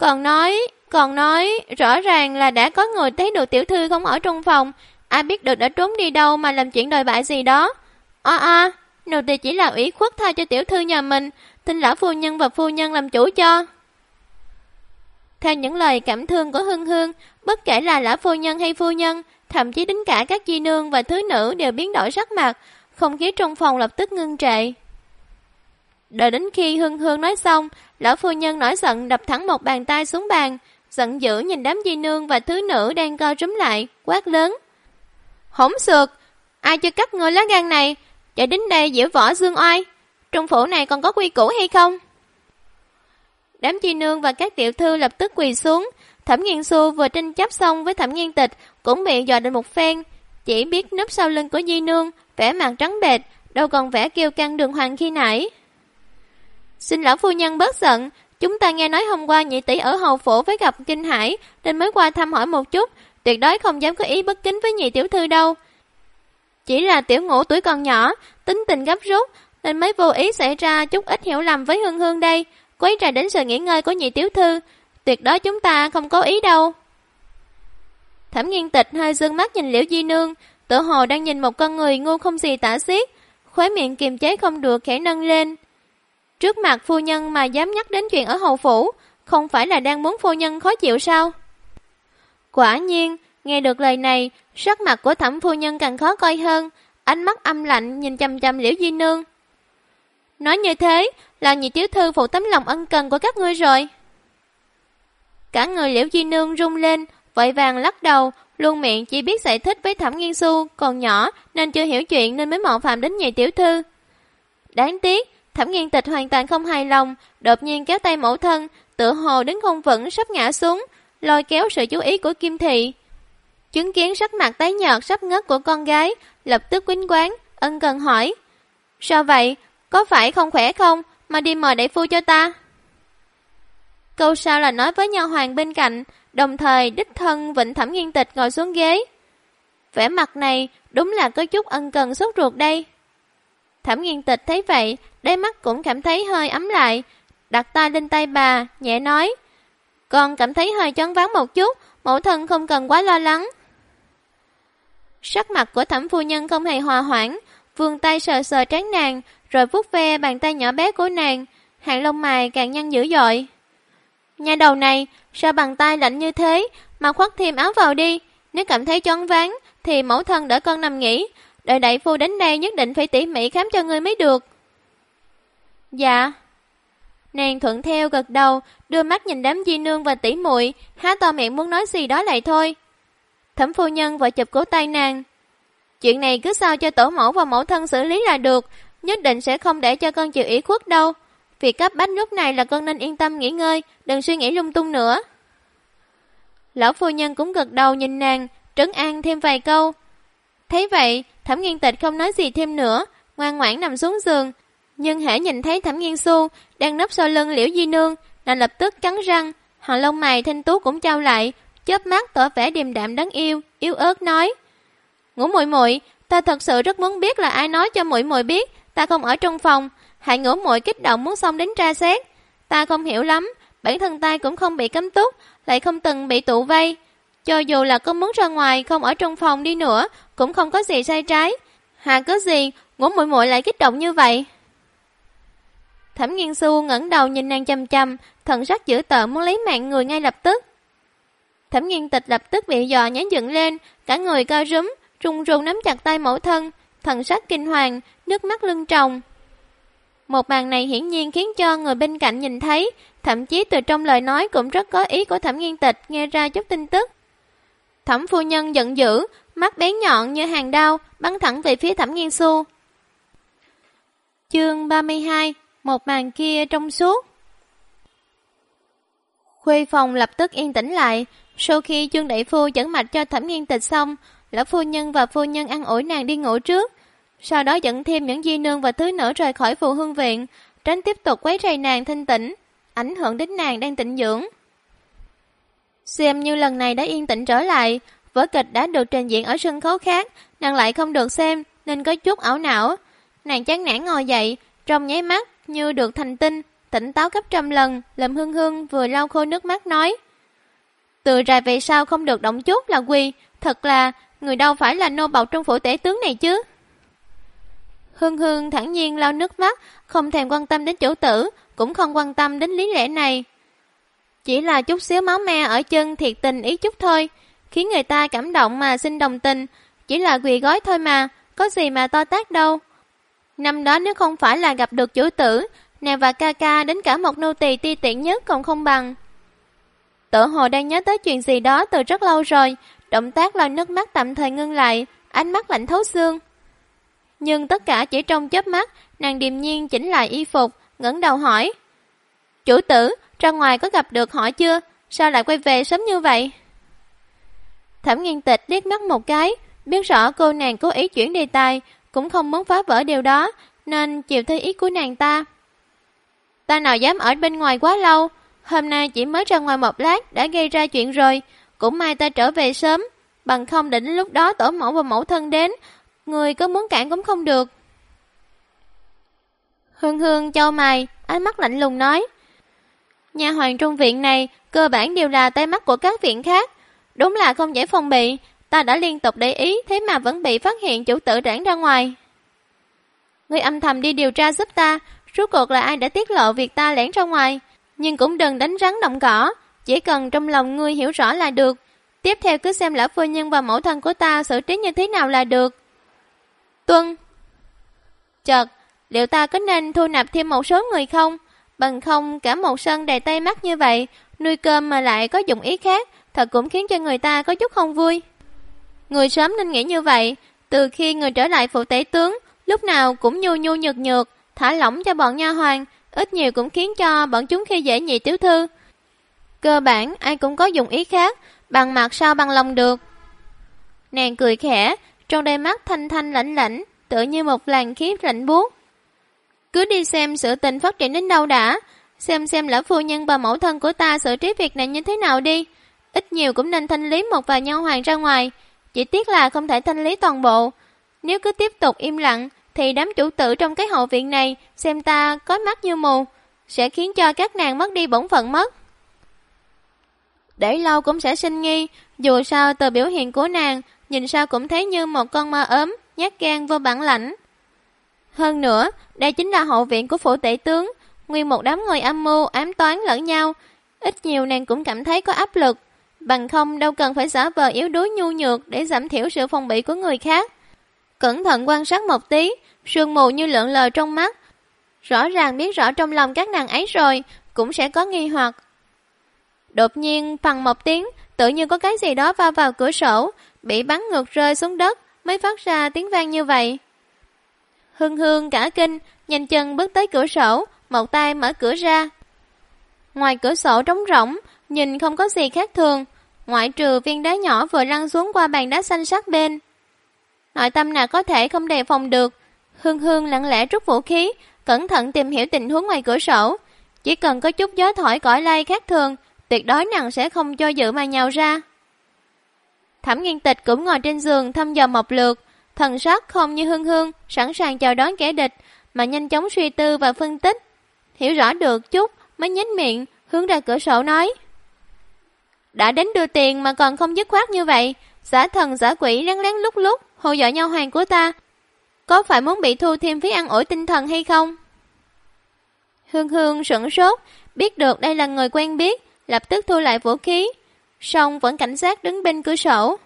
còn nói rõ ràng là đã có người thấy được tiểu thư không ở trong phòng, ai biết được đã trốn đi đâu mà làm chuyện đồi bại gì đó. Nô tỳ chỉ là ủy khuất tha cho tiểu thư nhà mình, xin lão phu nhân và phu nhân làm chủ cho. Theo những lời cảm thương của Hương Hương, bất kể là lão phu nhân hay phu nhân, thậm chí đến cả các di nương và thứ nữ đều biến đổi sắc mặt, không khí trong phòng lập tức ngưng trệ. Đợi đến khi Hương Hương nói xong, lão phu nhân nổi giận đập thẳng một bàn tay xuống bàn, giận dữ nhìn đám di nương và thứ nữ đang co rúm lại, quát lớn: Hỗn xược, ai cho các ngươi lá gan này, chạy đến đây giễu võ dương oai, trong phủ này còn có quy củ hay không? Đám di nương và các tiểu thư lập tức quỳ xuống. Thẩm Nghiên Xu vừa tranh chấp xong với Thẩm Nghiên Tịch cũng bị dọa định một phen, chỉ biết núp sau lưng của di nương, vẻ mặt trắng bệch, đâu còn vẻ kiêu căng đường hoàng khi nãy. Xin lão phu nhân bớt giận, chúng ta nghe nói hôm qua nhị tỷ ở hầu phủ với gặp kinh hãi nên mới qua thăm hỏi một chút, tuyệt đối không dám có ý bất kính với nhị tiểu thư đâu. Chỉ là tiểu Ngũ tuổi còn nhỏ, tính tình gấp rút nên mới vô ý xảy ra chút ít hiểu lầm với Hương Hương đây, quấy rầy đến sự nghỉ ngơi của nhị tiểu thư, tuyệt đối chúng ta không có ý đâu. Thẩm Nghiên Tịch hơi dương mắt nhìn Liễu Di Nương, tựa hồ đang nhìn một con người ngu không gì tả xiết, khóe miệng kiềm chế không được khẽ nâng lên. Trước mặt phu nhân mà dám nhắc đến chuyện ở hầu phủ, không phải là đang muốn phu nhân khó chịu sao? Quả nhiên, nghe được lời này, sắc mặt của Thẩm phu nhân càng khó coi hơn, ánh mắt âm lạnh nhìn chằm chằm Liễu Di Nương. Nói như thế là nhị tiểu thư phụ tấm lòng ân cần của các ngươi rồi. Cả người Liễu Di Nương rung lên, vội vàng lắc đầu, luôn miệng chỉ biết giải thích với Thẩm Nghiên Xu còn nhỏ nên chưa hiểu chuyện nên mới mạo phạm đến nhị tiểu thư. Đáng tiếc, Thẩm Nghiên Tịch hoàn toàn không hài lòng, đột nhiên kéo tay mẫu thân, tựa hồ đứng không vững sắp ngã xuống, lôi kéo sự chú ý của Kim Thị. Chứng kiến sắc mặt tái nhợt sắp ngất của con gái, lập tức quýnh quáng, ân cần hỏi: Sao vậy? Có phải không khỏe không? Mà đi mời đại phu cho ta. Câu sau là nói với nha hoàn bên cạnh, đồng thời đích thân vịnh Thẩm Nghiên Tịch ngồi xuống ghế. Vẻ mặt này đúng là có chút ân cần sốt ruột đây. Thẩm Nghiên Tịch thấy vậy, đáy mắt cũng cảm thấy hơi ấm lại, đặt tay lên tay bà, nhẹ nói: Con cảm thấy hơi choáng váng một chút, mẫu thân không cần quá lo lắng. Sắc mặt của Thẩm phu nhân không hề hòa hoãn, vươn tay sờ sờ trán nàng, rồi vuốt ve bàn tay nhỏ bé của nàng, hàng lông mày càng nhăn dữ dội. Nha đầu này, sao bàn tay lạnh như thế, mà khoác thêm áo vào đi, nếu cảm thấy choáng váng thì mẫu thân đỡ con nằm nghỉ, đợi đại phu đến đây nhất định phải tỉ mỉ khám cho ngươi mới được. Dạ. Nàng thuận theo gật đầu, đưa mắt nhìn đám di nương và tỷ muội, há to miệng muốn nói gì đó lại thôi. Thẩm phu nhân vội chụp cổ tay nàng. Chuyện này cứ sao cho tổ mẫu và mẫu thân xử lý là được, nhất định sẽ không để cho con chịu ủy khuất đâu. Việc cấp bách lúc này là con nên yên tâm nghỉ ngơi, đừng suy nghĩ lung tung nữa. Lão phu nhân cũng gật đầu nhìn nàng, trấn an thêm vài câu. Thấy vậy, Thẩm Nghiên Tịch không nói gì thêm nữa, ngoan ngoãn nằm xuống giường. Nhưng hễ nhìn thấy Thẩm Nghiên Xu đang nấp sau lưng Liễu Di Nương, nàng lập tức cắn răng, hàng lông mày thanh tú cũng trao lại, chớp mắt tỏ vẻ điềm đạm đáng yêu, yếu ớt nói: Ngũ muội muội, ta thật sự rất muốn biết là ai nói cho muội muội biết ta không ở trong phòng, hại Ngũ muội kích động muốn xông đến tra xét. Ta không hiểu lắm, bản thân ta cũng không bị cấm túc, lại không từng bị tụ vây. Cho dù là có muốn ra ngoài không ở trong phòng đi nữa, cũng không có gì sai trái. Hà có gì, Ngũ muội muội lại kích động như vậy? Thẩm Nghiên Xu ngẩng đầu nhìn nàng chằm chằm, thần sắc dữ tợn muốn lấy mạng người ngay lập tức. Thẩm Nghiên Tịch lập tức bị dọa nhảy dựng lên, cả người co rúm, run run nắm chặt tay mẫu thân, thần sắc kinh hoàng, nước mắt lưng tròng. Một màn này hiển nhiên khiến cho người bên cạnh nhìn thấy, thậm chí từ trong lời nói cũng rất có ý của Thẩm Nghiên Tịch nghe ra chút tin tức. Thẩm phu nhân giận dữ, mắt bén nhọn như hàng đao, bắn thẳng về phía Thẩm Nghiên Xu. Chương 32, một màn kia trong suốt. Khuê phòng lập tức yên tĩnh lại, sau khi Trương đại phu dẫn mạch cho Thẩm Nghiên Tịch xong, lão phu nhân và phu nhân ăn ủi nàng đi ngủ trước, sau đó dẫn thêm những di nương và thứ nữ rời khỏi Phù Hương viện, tránh tiếp tục quấy rầy nàng thanh tĩnh, ảnh hưởng đến nàng đang tịnh dưỡng. Xem như lần này đã yên tĩnh trở lại, vở kịch đã được trình diễn ở sân khấu khác, nàng lại không được xem nên có chút ảo não. Nàng chán nản ngồi dậy, trong nháy mắt như được thành tinh, tỉnh táo gấp trăm lần, làm Hương Hương vừa lau khô nước mắt nói: từ rày về sau không được động chút là quỳ, thật là người đâu phải là nô bộc trong phủ tể tướng này chứ. Hương Hương thản nhiên lau nước mắt, không thèm quan tâm đến chủ tử, cũng không quan tâm đến lý lẽ này. Chỉ là chút xíu máu me ở chân thiệt tình ý chút thôi, khiến người ta cảm động mà xin đồng tình, chỉ là quỳ gói thôi mà, có gì mà to tát đâu. Năm đó nếu không phải là gặp được chủ tử, nàng và ca ca đến cả một nô tỳ ti tiện nhất còn không bằng. Tự hồ đang nhớ tới chuyện gì đó từ rất lâu rồi, động tác lau nước mắt tạm thời ngưng lại, ánh mắt lạnh thấu xương. Nhưng tất cả chỉ trong chớp mắt, nàng điềm nhiên chỉnh lại y phục, ngẩng đầu hỏi: chủ tử, ra ngoài có gặp được họ chưa? Sao lại quay về sớm như vậy? Thẩm Nghiên Tịch liếc mắt một cái, biết rõ cô nàng cố ý chuyển đề tài, cũng không muốn phá vỡ điều đó, nên chịu theo ý của nàng ta. Ta nào dám ở bên ngoài quá lâu, hôm nay chỉ mới ra ngoài một lát đã gây ra chuyện rồi, cũng may ta trở về sớm, bằng không định lúc đó tổ mẫu và mẫu thân đến, người có muốn cản cũng không được. Hương Hương chau mày, ánh mắt lạnh lùng nói: nha hoàn trong viện này cơ bản đều là tay mắt của các viện khác, đúng là không dễ phòng bị, ta đã liên tục để ý, thế mà vẫn bị phát hiện chủ tử đảng ra ngoài. Ngươi âm thầm đi điều tra giúp ta, rốt cuộc là ai đã tiết lộ việc ta lẻn ra ngoài, nhưng cũng đừng đánh rắn động cỏ, chỉ cần trong lòng ngươi hiểu rõ là được. Tiếp theo cứ xem lão phu nhân và mẫu thân của ta xử trí như thế nào là được. Tuân. Chợt, liệu ta có nên thu nạp thêm một số người không? Bằng không cả một sân đầy tay mắt như vậy, nuôi cơm mà lại có dụng ý khác, thật cũng khiến cho người ta có chút không vui. Người sớm nên nghĩ như vậy, từ khi người trở lại phủ tể tướng, lúc nào cũng nhu nhu nhược nhược, thả lỏng cho bọn nha hoàn, ít nhiều cũng khiến cho bọn chúng khi dễ nhị tiểu thư. Cơ bản ai cũng có dụng ý khác, bằng mặt sao bằng lòng được. Nàng cười khẽ, trong đôi mắt thanh thanh lãnh lãnh, tựa như một làn khí lạnh buốt. Cứ đi xem sự tình phát triển đến đâu đã, xem lão phu nhân và mẫu thân của ta xử trí việc này như thế nào đi. Ít nhiều cũng nên thanh lý một vài nha hoàn ra ngoài, chỉ tiếc là không thể thanh lý toàn bộ. Nếu cứ tiếp tục im lặng, thì đám chủ tử trong cái hậu viện này xem ta có mắt như mù, sẽ khiến cho các nàng mất đi bổn phận mất. Để lâu cũng sẽ sinh nghi, dù sao từ biểu hiện của nàng, nhìn sao cũng thấy như một con ma ốm, nhát gan vô bản lãnh. Hơn nữa, đây chính là hậu viện của phủ tể tướng, nguyên một đám người âm mưu, ám toán lẫn nhau, ít nhiều nàng cũng cảm thấy có áp lực, bằng không đâu cần phải giả vờ yếu đuối nhu nhược để giảm thiểu sự phòng bị của người khác. Cẩn thận quan sát một tí, sương mù như lượn lờ trong mắt, rõ ràng biết rõ trong lòng các nàng ấy rồi, cũng sẽ có nghi hoặc. Đột nhiên phằng một tiếng, tự như có cái gì đó va vào cửa sổ, bị bắn ngược rơi xuống đất, mới phát ra tiếng vang như vậy. Hương Hương cả kinh, nhanh chân bước tới cửa sổ, một tay mở cửa ra. Ngoài cửa sổ trống rỗng, nhìn không có gì khác thường, ngoại trừ viên đá nhỏ vừa lăn xuống qua bàn đá xanh sát bên. Nội tâm nào có thể không đề phòng được, Hương Hương lặng lẽ rút vũ khí, cẩn thận tìm hiểu tình huống ngoài cửa sổ. Chỉ cần có chút gió thổi cỏ lay khác thường, tuyệt đối nàng sẽ không cho dự mà nhào ra. Thẩm Nghiên Tịch cũng ngồi trên giường thăm dò một lượt, thần sắc không như Hương Hương sẵn sàng chào đón kẻ địch, mà nhanh chóng suy tư và phân tích. Hiểu rõ được chút mới nhếch miệng hướng ra cửa sổ nói: đã đến đưa tiền mà còn không dứt khoát như vậy, giả thần giả quỷ lén lén lúc lúc hù dọa nhau hoàng của ta, có phải muốn bị thu thêm phí ăn ủi tinh thần hay không? Hương Hương sửng sốt, biết được đây là người quen biết, lập tức thu lại vũ khí, song vẫn cảnh giác đứng bên cửa sổ.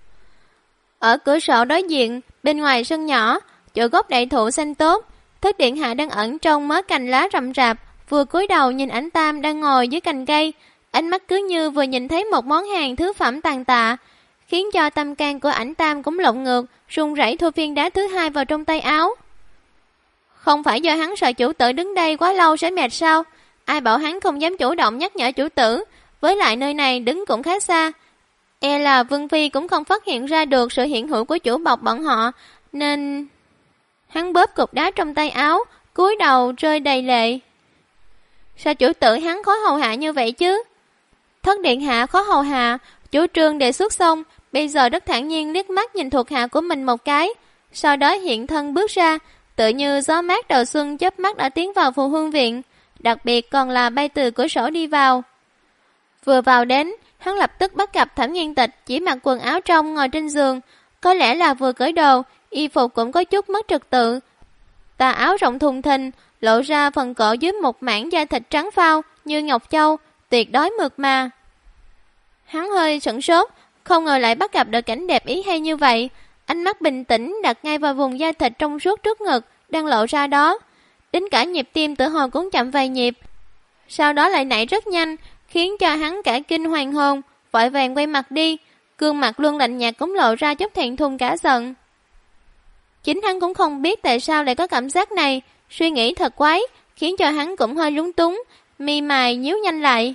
Ở cửa sổ đối diện, bên ngoài sân nhỏ, chỗ gốc đại thụ xanh tốt, Thất điện hạ đang ẩn trong mớ cành lá rậm rạp, vừa cúi đầu nhìn ảnh Tam đang ngồi dưới cành cây, ánh mắt cứ như vừa nhìn thấy một món hàng thứ phẩm tàn tạ, khiến cho tâm can của ảnh Tam cũng lộn ngược, run rẩy thu viên đá thứ hai vào trong tay áo. Không phải do hắn sợ chủ tử đứng đây quá lâu sẽ mệt sao? Ai bảo hắn không dám chủ động nhắc nhở chủ tử, với lại nơi này đứng cũng khá xa. E là Vương Phi cũng không phát hiện ra được sự hiện hữu của chủ bọc bọn họ, nên... Hắn bóp cục đá trong tay áo, cúi đầu rơi đầy lệ. Sao chủ tử hắn khó hầu hạ như vậy chứ? Thất điện hạ khó hầu hạ, chủ trương đề xuất xong, bây giờ rất thản nhiên liếc mắt nhìn thuộc hạ của mình một cái, sau đó hiện thân bước ra, Tự như gió mát đầu xuân chớp mắt đã tiến vào Phù Hương Viện, đặc biệt còn là bay từ cửa sổ đi vào. Vừa vào đến, hắn lập tức bắt gặp Thẩm Nghiên Tịch chỉ mặc quần áo trong ngồi trên giường, có lẽ là vừa cởi đồ, y phục cũng có chút mất trật tự. Tà áo rộng thùng thình, lộ ra phần cổ dưới một mảng da thịt trắng phao như ngọc châu, tuyệt đối mượt mà. Hắn hơi sửng sốt, không ngờ lại bắt gặp được cảnh đẹp ý hay như vậy. Ánh mắt bình tĩnh đặt ngay vào vùng da thịt trong suốt trước ngực đang lộ ra đó. Đến cả nhịp tim tự hồ cũng chậm vài nhịp. Sau đó lại nảy rất nhanh, khiến cho hắn cả kinh hoàng hồn, vội vàng quay mặt đi. Gương mặt luôn lạnh nhạt cũng lộ ra chút thẹn thùng cả giận. Chính hắn cũng không biết tại sao lại có cảm giác này, suy nghĩ thật quái, khiến cho hắn cũng hơi lúng túng, mi mày nhíu nhanh lại.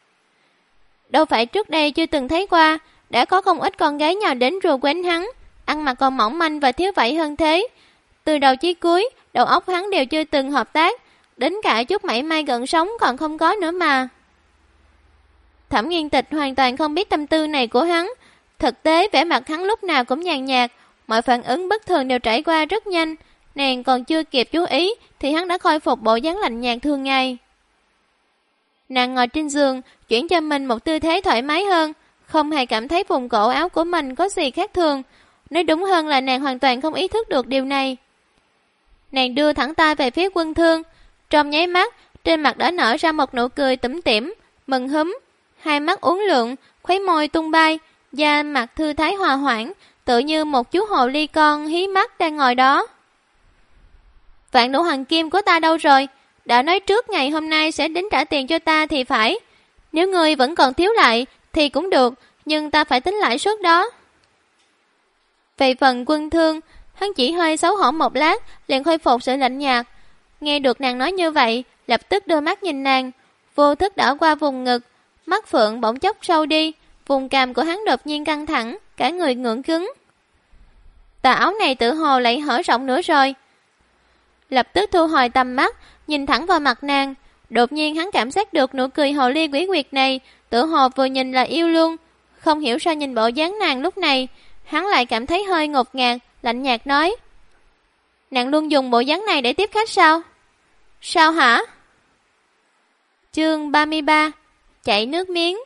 Đâu phải trước đây chưa từng thấy qua, đã có không ít con gái nhào đến rùa quến hắn, ăn mặc còn mỏng manh và thiếu vảy hơn thế. Từ đầu chí cuối, đầu óc hắn đều chưa từng hợp tác, đến cả chút mảy may gần sống còn không có nữa mà. Thẩm Nghiên Tịch hoàn toàn không biết tâm tư này của hắn. Thực tế vẻ mặt hắn lúc nào cũng nhàn nhạt, mọi phản ứng bất thường đều trải qua rất nhanh. Nàng còn chưa kịp chú ý thì hắn đã khôi phục bộ dáng lạnh nhạt thường ngày. Nàng ngồi trên giường, chuyển cho mình một tư thế thoải mái hơn, không hề cảm thấy vùng cổ áo của mình có gì khác thường. Nói đúng hơn là nàng hoàn toàn không ý thức được điều này. Nàng đưa thẳng tay về phía Quân Thương, trong nháy mắt, trên mặt đã nở ra một nụ cười tủm tỉm, mừng húm, hai mắt uốn lượn, khóe môi tung bay, da mặt thư thái hòa hoãn, tự như một chú hồ ly con hí mắt đang ngồi đó. Vạn Nữ Hoàng Kim của ta đâu rồi? Đã nói trước ngày hôm nay sẽ đến trả tiền cho ta thì phải. Nếu ngươi vẫn còn thiếu lại thì cũng được, nhưng ta phải tính lãi suất đó. Về phần Quân Thương, hắn chỉ hơi xấu hổ một lát, liền khôi phục sự lạnh nhạt. Nghe được nàng nói như vậy, lập tức đưa mắt nhìn nàng, vô thức đảo qua vùng ngực, mắt phượng bỗng chốc sâu đi, vùng cằm của hắn đột nhiên căng thẳng, cả người ngượng cứng. Tà áo này tự hồ lại hở rộng nữa rồi. Lập tức thu hồi tầm mắt, nhìn thẳng vào mặt nàng. Đột nhiên hắn cảm giác được nụ cười hồ ly quỷ quyệt này, tự hồ vừa nhìn là yêu luôn. Không hiểu sao nhìn bộ dáng nàng lúc này, hắn lại cảm thấy hơi ngột ngạt, lạnh nhạt nói: nàng luôn dùng bộ dáng này để tiếp khách sao? Sao hả? Chương 33: Chảy nước miếng.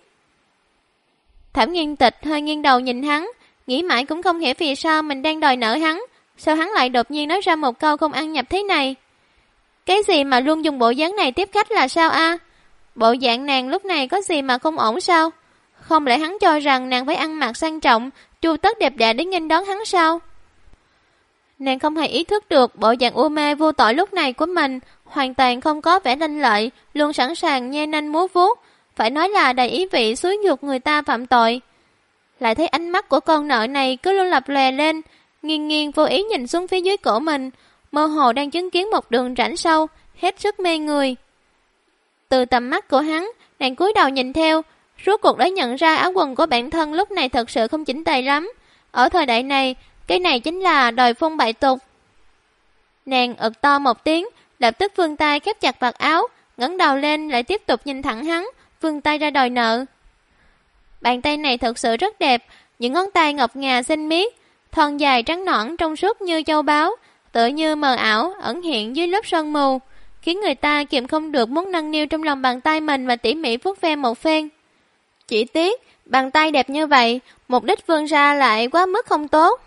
Thẩm Nghiên Tịch hơi nghiêng đầu nhìn hắn, nghĩ mãi cũng không hiểu vì sao mình đang đòi nợ hắn, sao hắn lại đột nhiên nói ra một câu không ăn nhập thế này. Cái gì mà luôn dùng bộ dáng này tiếp khách là sao a? Bộ dạng nàng lúc này có gì mà không ổn sao? Không lẽ hắn cho rằng nàng phải ăn mặc sang trọng, chu tất đẹp đẽ để nghênh đón hắn sao? Nàng không hề ý thức được bộ dạng u mê vô tội lúc này của mình, hoàn toàn không có vẻ lanh lợi, luôn sẵn sàng nhe nanh múa vuốt, phải nói là đầy ý vị xúi giục người ta phạm tội. Lại thấy ánh mắt của con nợ này cứ luôn lập lòe lên, nghiêng nghiêng vô ý nhìn xuống phía dưới cổ mình, mơ hồ đang chứng kiến một đường rãnh sâu, hết sức mê người. Từ tầm mắt của hắn, nàng cúi đầu nhìn theo, rốt cuộc đã nhận ra áo quần của bản thân lúc này thật sự không chỉnh tề lắm. Ở thời đại này, cái này chính là đòi phong bại tục. Nàng ực to một tiếng, lập tức vươn tay khép chặt vạt áo, ngẩng đầu lên lại tiếp tục nhìn thẳng hắn, vươn tay ra đòi nợ. Bàn tay này thật sự rất đẹp, những ngón tay ngọc ngà xinh miết, thon dài trắng nõn trong suốt như châu báu, tựa như mờ ảo ẩn hiện dưới lớp sương mù, khiến người ta kiềm không được muốn nâng niu trong lòng bàn tay mình và tỉ mỉ vuốt ve một phen. Chỉ tiếc, bàn tay đẹp như vậy, mục đích vươn ra lại quá mức không tốt.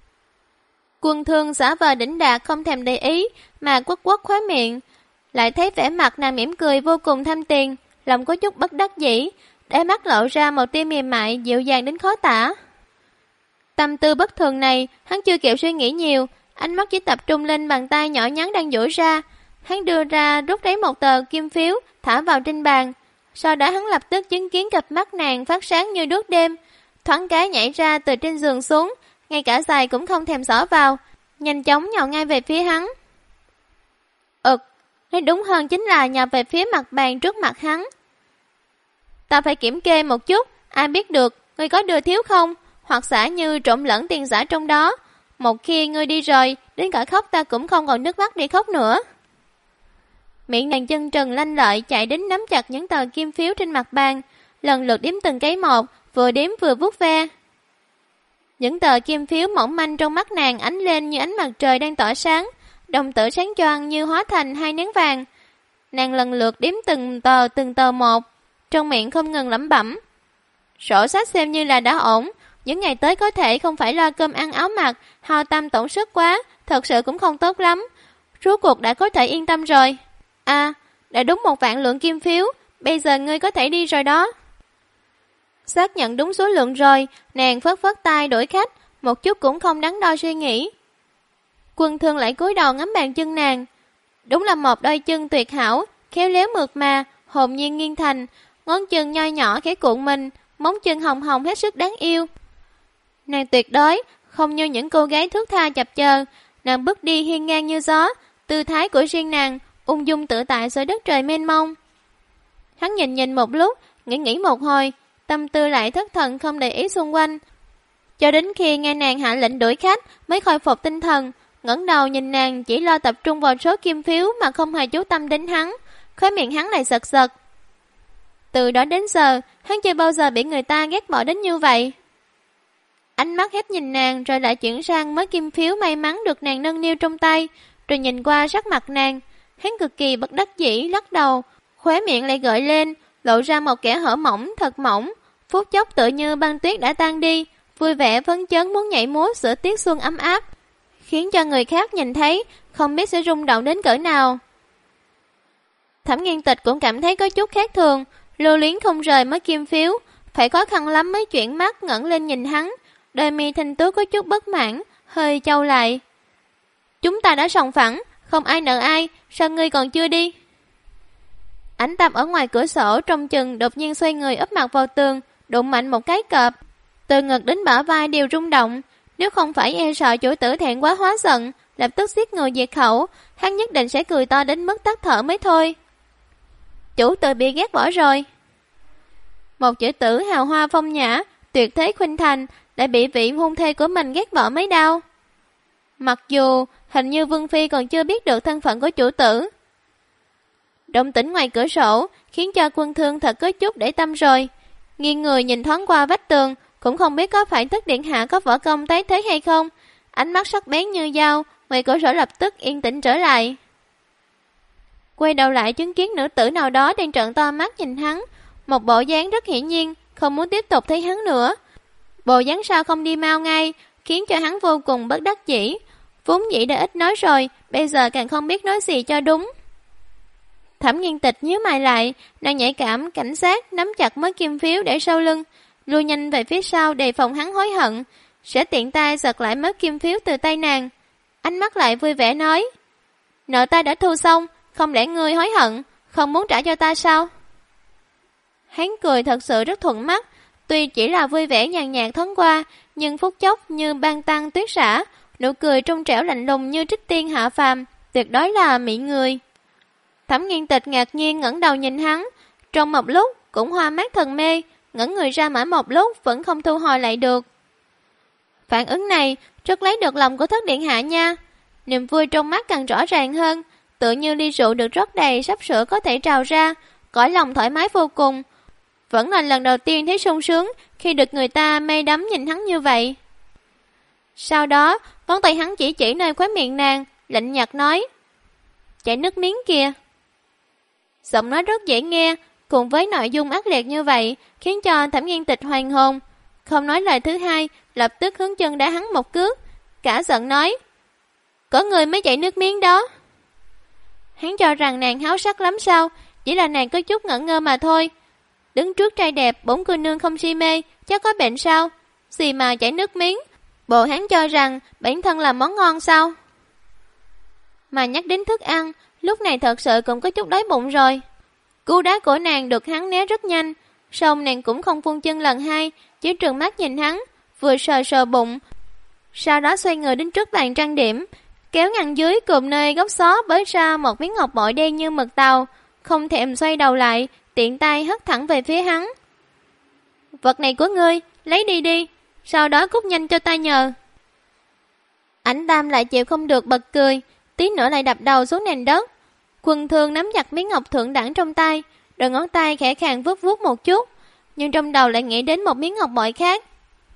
Quân Thương giả vờ đỉnh đạt không thèm để ý, mà quất quất khóe miệng, lại thấy vẻ mặt nàng mỉm cười vô cùng tham tiền, lòng có chút bất đắc dĩ, đáy mắt lộ ra một tia mềm mại dịu dàng đến khó tả. Tâm tư bất thường này, hắn chưa kịp suy nghĩ nhiều, ánh mắt chỉ tập trung lên bàn tay nhỏ nhắn đang duỗi ra. Hắn đưa ra rút lấy một tờ kim phiếu, thả vào trên bàn. Sau đó hắn lập tức chứng kiến cặp mắt nàng phát sáng như đuốc đêm, thoáng cái nhảy ra từ trên giường xuống, ngay cả giày cũng không thèm xỏ vào, nhanh chóng nhào ngay về phía hắn. Nói đúng hơn chính là nhào về phía mặt bàn trước mặt hắn. Ta phải kiểm kê một chút, ai biết được ngươi có đưa thiếu không, hoặc giả như trộn lẫn tiền giả trong đó. Một khi ngươi đi rồi, đến cả khóc ta cũng không còn nước mắt để khóc nữa. Miệng nàng chân trần lanh lợi chạy đến nắm chặt những tờ kim phiếu trên mặt bàn, lần lượt đếm từng cái một, vừa đếm vừa vuốt ve. Những tờ kim phiếu mỏng manh trong mắt nàng ánh lên như ánh mặt trời đang tỏa sáng, đồng tử sáng choang như hóa thành hai nén vàng. Nàng lần lượt đếm từng tờ một, trong miệng không ngừng lẩm bẩm. Sổ sách xem như là đã ổn, những ngày tới có thể không phải lo cơm ăn áo mặc, hao tâm tổn sức quá, thật sự cũng không tốt lắm. Rốt cuộc đã có thể yên tâm rồi. À, đã đúng 1 vạn lượng kim phiếu, bây giờ ngươi có thể đi rồi đó. Xác nhận đúng số lượng rồi, nàng phất phất tay đổi khách, một chút cũng không đắn đo suy nghĩ. Quân Thương lại cúi đầu ngắm bàn chân nàng. Đúng là một đôi chân tuyệt hảo, khéo léo mượt mà, hồn nhiên nghiêng thành, ngón chân nho nhỏ khẽ cuộn mình, móng chân hồng hồng hết sức đáng yêu. Nàng tuyệt đối không như những cô gái thước tha chập chờn, nàng bước đi hiên ngang như gió, tư thái của riêng nàng ung dung tự tại giữa đất trời mênh mông. Hắn nhìn một lúc, nghĩ một hồi, tâm tư lại thất thần không để ý xung quanh. Cho đến khi nghe nàng hạ lệnh đuổi khách mới khôi phục tinh thần, ngẩng đầu nhìn nàng chỉ lo tập trung vào số kim phiếu mà không hề chú tâm đến hắn, khóe miệng hắn lại giật giật. Từ đó đến giờ, hắn chưa bao giờ bị người ta ghét bỏ đến như vậy. Ánh mắt hết nhìn nàng rồi lại chuyển sang mớ kim phiếu may mắn được nàng nâng niu trong tay, rồi nhìn qua sắc mặt nàng, hắn cực kỳ bất đắc dĩ lắc đầu, khóe miệng lại gợi lên, lộ ra một kẽ hở mỏng thật mỏng, phút chốc tựa như băng tuyết đã tan đi, vui vẻ phấn chấn muốn nhảy múa giữa tiết xuân ấm áp, khiến cho người khác nhìn thấy không biết sẽ rung động đến cỡ nào. Thẩm Nghiên Tịch cũng cảm thấy có chút khác thường, lưu luyến không rời mới kim phiếu, phải khó khăn lắm mới chuyển mắt ngẩng lên nhìn hắn, đôi mi thanh tú có chút bất mãn, hơi chau lại. Chúng ta đã sòng phẳng, không ai nợ ai, sao ngươi còn chưa đi? Ảnh Tâm ở ngoài cửa sổ trông chừng đột nhiên xoay người úp mặt vào tường, đụng mạnh một cái cọp, từ ngực đến bả vai đều rung động. Nếu không phải e sợ chủ tử thẹn quá hóa giận, lập tức giết người diệt khẩu, hắn nhất định sẽ cười to đến mức tắt thở mới thôi. Chủ tử bị ghét bỏ rồi. Một chữ tử hào hoa phong nhã, tuyệt thế khuynh thành, lại bị vị hôn thê của mình ghét bỏ mấy đau. Mặc dù hình như Vương Phi còn chưa biết được thân phận của chủ tử. Động tĩnh ngoài cửa sổ khiến cho Quân Thương thật có chút để tâm rồi. Nghiêng người nhìn thoáng qua vách tường, cũng không biết có phải Thất Điện Hạ có võ công tái thế hay không. Ánh mắt sắc bén như dao, ngoài cửa sổ lập tức yên tĩnh trở lại. Quay đầu lại chứng kiến nữ tử nào đó đang trợn to mắt nhìn hắn, một bộ dáng rất hiển nhiên không muốn tiếp tục thấy hắn nữa. Bộ dáng sao không đi mau ngay, khiến cho hắn vô cùng bất đắc dĩ. Vốn dĩ đã ít nói rồi, bây giờ càng không biết nói gì cho đúng. Thẩm Nghiên Tịch nhíu mày lại, nàng nhạy cảm cảnh giác nắm chặt mớ kim phiếu để sau lưng, lùi nhanh về phía sau đề phòng hắn hối hận, sẽ tiện tay giật lại mớ kim phiếu từ tay nàng. Ánh mắt lại vui vẻ nói: nợ ta đã thu xong, không lẽ ngươi hối hận, không muốn trả cho ta sao? Hắn cười thật sự rất thuận mắt, tuy chỉ là vui vẻ nhàn nhạt thoáng qua, nhưng phút chốc như băng tăng tuyết rã, nụ cười trong trẻo lạnh lùng như trích tiên hạ phàm, tuyệt đối là mỹ người. Thẩm Nghiên Tịch ngạc nhiên ngẩng đầu nhìn hắn, trong một lúc cũng hoa mắt thần mê, ngẩn người ra mãi một lúc vẫn không thu hồi lại được. Phản ứng này rất lấy được lòng của Thất Điện Hạ nha, niềm vui trong mắt càng rõ ràng hơn, tựa như ly rượu được rót đầy sắp sửa có thể trào ra, cõi lòng thoải mái vô cùng. Vẫn là lần đầu tiên thấy sung sướng khi được người ta mê đắm nhìn hắn như vậy. Sau đó, ngón tay hắn chỉ nơi khóe miệng nàng, lạnh nhạt nói: chảy nước miếng kìa. Giọng nói rất dễ nghe, cùng với nội dung ác liệt như vậy, khiến cho Thẩm Nghiên Tịch hoàn hồn. Không nói lời thứ hai, lập tức hướng chân đá hắn một cước, cả giận nói: có người mới chảy nước miếng đó. Hắn cho rằng nàng háo sắc lắm sao, chỉ là nàng có chút ngẩn ngơ mà thôi. Đứng trước trai đẹp, bổn cô nương không si mê, chắc có bệnh sao? Gì mà chảy nước miếng, bộ hắn cho rằng bản thân là món ngon sao? Mà nhắc đến thức ăn, lúc này thật sự cũng có chút đói bụng rồi. Cú đá của nàng được hắn né rất nhanh, xong nàng cũng không phun chân lần hai, chỉ trừng mắt nhìn hắn, vừa sờ bụng. Sau đó xoay người đến trước bàn trang điểm, kéo ngăn dưới cùng nơi góc xó bới ra một miếng ngọc bội đen như mực tàu, không thèm xoay đầu lại, tiện tay hất thẳng về phía hắn. Vật này của ngươi, lấy đi đi, sau đó cút nhanh cho ta nhờ. Ảnh Tam lại chịu không được bật cười, tí nữa lại đập đầu xuống nền đất. Quân Thương nắm chặt miếng ngọc thượng đẳng trong tay, đôi ngón tay khẽ khàng vuốt một chút, nhưng trong đầu lại nghĩ đến một miếng ngọc bội khác.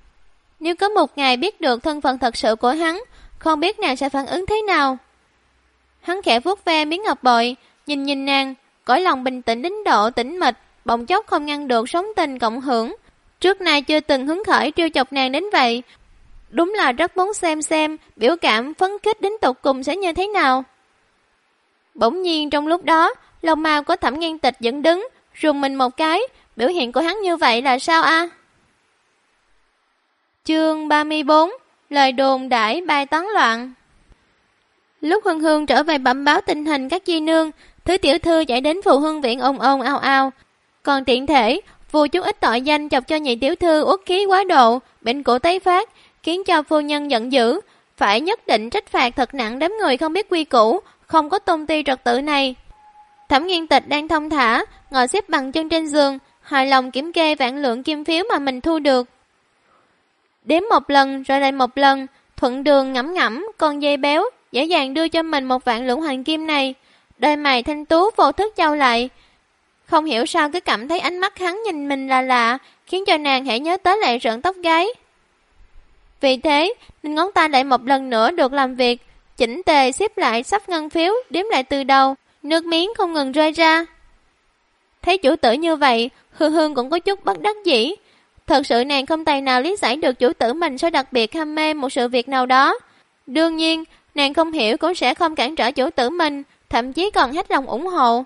Nếu có một ngày biết được thân phận thật sự của hắn, không biết nàng sẽ phản ứng thế nào. Hắn khẽ vuốt ve miếng ngọc bội, nhìn nàng, cõi lòng bình tĩnh đến độ tĩnh mịch, bỗng chốc không ngăn được sóng tình cộng hưởng. Trước nay chưa từng hứng khởi trêu chọc nàng đến vậy. Đúng là rất muốn xem biểu cảm phấn khích đến tột cùng sẽ như thế nào. Bỗng nhiên trong lúc đó, lông mao của Thẩm Nghiên Tịch dựng đứng, rùng mình một cái, biểu hiện của hắn như vậy là sao a? Chương 34: Lời đồn đãi bài tán loạn. Lúc Hương Hương trở về bẩm báo tình hình các di nương, thứ tiểu thư chạy đến Phù Hương viện ồn ồn ào ào, còn tiện thể vù chút ít tội danh chọc cho nhị tiểu thư uất khí quá độ, bệnh cổ tái phát, khiến cho phu nhân giận dữ, phải nhất định trách phạt thật nặng đám người không biết quy củ, không có tôn ti trật tự này. Thẩm Nghiên Tịch đang thong thả ngồi xếp bằng chân trên giường, hài lòng kiểm kê vạn lượng kim phiếu mà mình thu được. Đếm một lần rồi lại một lần, thuận đường ngẫm ngẫm con dây béo, dễ dàng đưa cho mình một vạn lượng hoàng kim này. Đôi mày thanh tú vô thức chau lại, không hiểu sao cứ cảm thấy ánh mắt hắn nhìn mình là lạ, khiến cho nàng hãy nhớ tới lại rợn tóc gáy. Vì thế nên ngón tay lại một lần nữa được làm việc, chỉnh tề xếp lại sắp ngân phiếu, đếm lại từ đầu, nước miếng không ngừng rơi ra. Thấy chủ tử như vậy, Hương Hương cũng có chút bất đắc dĩ. Thật sự nàng không tài nào lý giải được chủ tử mình sẽ đặc biệt ham mê một sự việc nào đó. Đương nhiên, nàng không hiểu cũng sẽ không cản trở chủ tử mình, thậm chí còn hết lòng ủng hộ.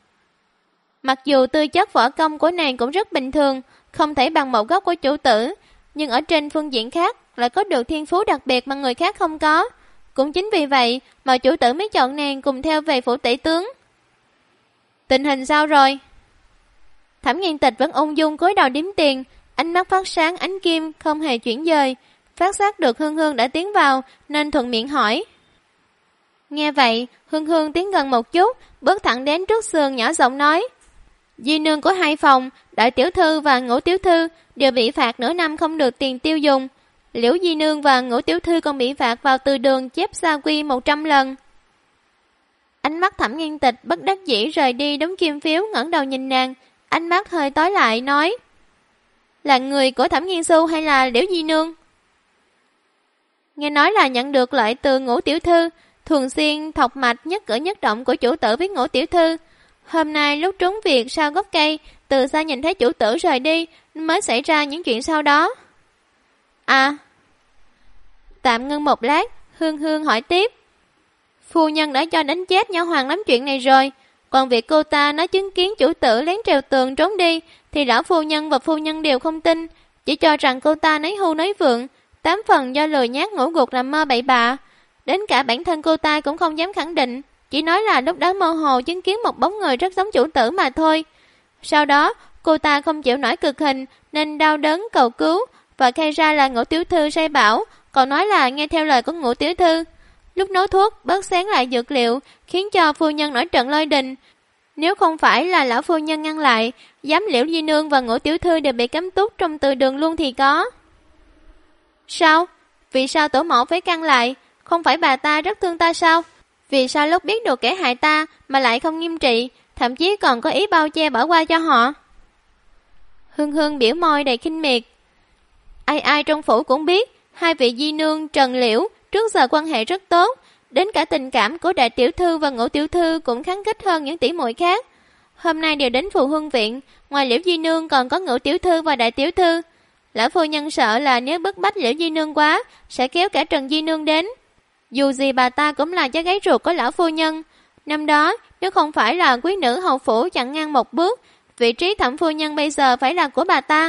Mặc dù tư chất võ công của nàng cũng rất bình thường, không thể bằng một gốc của chủ tử, nhưng ở trên phương diện khác lại có được thiên phú đặc biệt mà người khác không có. Cũng chính vì vậy mà chủ tử mới chọn nàng cùng theo về phủ tể tướng. Tình hình sao rồi? Thẩm Nghiên Tịch vẫn ung dung cúi đầu đếm tiền, ánh mắt phát sáng ánh kim không hề chuyển dời. Phát giác được Hương Hương đã tiến vào nên thuận miệng hỏi. Nghe vậy, Hương Hương tiến gần một chút, bước thẳng đến trước giường nhỏ giọng nói: Di nương của hai phòng, đại tiểu thư và ngũ tiểu thư đều bị phạt nửa năm không được tiền tiêu dùng. Liễu di nương và ngũ tiểu thư còn bị phạt vào từ đường chép gia quy 100 lần. Ánh mắt Thẩm Nghiên Tịch bất đắc dĩ rời đi đống kim phiếu, ngẩng đầu nhìn nàng, ánh mắt hơi tối lại nói: Là người của Thẩm Nghiên Xu hay là Liễu di nương? Nghe nói là nhận được lợi từ ngũ tiểu thư, thường xuyên thọc mạch nhất cử nhất động của chủ tử với ngũ tiểu thư. Hôm nay lúc trốn việc sau gốc cây, từ xa nhìn thấy chủ tử rời đi mới xảy ra những chuyện sau đó. À, tạm ngưng một lát, Hương Hương hỏi tiếp: Phu nhân đã cho đánh chết nha hoàn lắm chuyện này rồi, còn việc cô ta nói chứng kiến chủ tử lén trèo tường trốn đi thì lão phu nhân và phu nhân đều không tin, chỉ cho rằng cô ta nói hưu nói vượng, 8 phần do lười nhác ngủ gục làm mơ bậy bạ. Đến cả bản thân cô ta cũng không dám khẳng định, chỉ nói là lúc đó mơ hồ chứng kiến một bóng người rất giống chủ tử mà thôi. Sau đó cô ta không chịu nổi cực hình nên đau đớn cầu cứu và khai ra là ngũ tiểu thư sai bảo, còn nói là nghe theo lời của ngũ tiểu thư. Lúc nấu thuốc bớt sáng lại dược liệu, khiến cho phu nhân nổi trận lôi đình. Nếu không phải là lão phu nhân ngăn lại, giám Liễu di nương và ngũ tiểu thư đều bị cấm túc trong từ đường luôn thì có. Sao? Vì sao tổ mẫu phải căn lại? Không phải bà ta rất thương ta sao? Vì sao lúc biết được kẻ hại ta mà lại không nghiêm trị, thậm chí còn có ý bao che bỏ qua cho họ? Hương Hương biểu môi đầy khinh miệt. Ai ai trong phủ cũng biết, hai vị di nương Trần Liễu trước giờ quan hệ rất tốt, đến cả tình cảm của đại tiểu thư và ngũ tiểu thư cũng khăng khít hơn những tỷ muội khác. Hôm nay đều đến Phù Hương viện, ngoài Liễu di nương còn có ngũ tiểu thư và đại tiểu thư. Lão phu nhân sợ là nếu bức bách Liễu di nương quá sẽ kéo cả Trần di nương đến. Dù gì bà ta cũng là cháu gái ruột của lão phu nhân. Năm đó nếu không phải là quý nữ hầu phủ chặn ngang một bước, vị trí thẩm phu nhân bây giờ phải là của bà ta.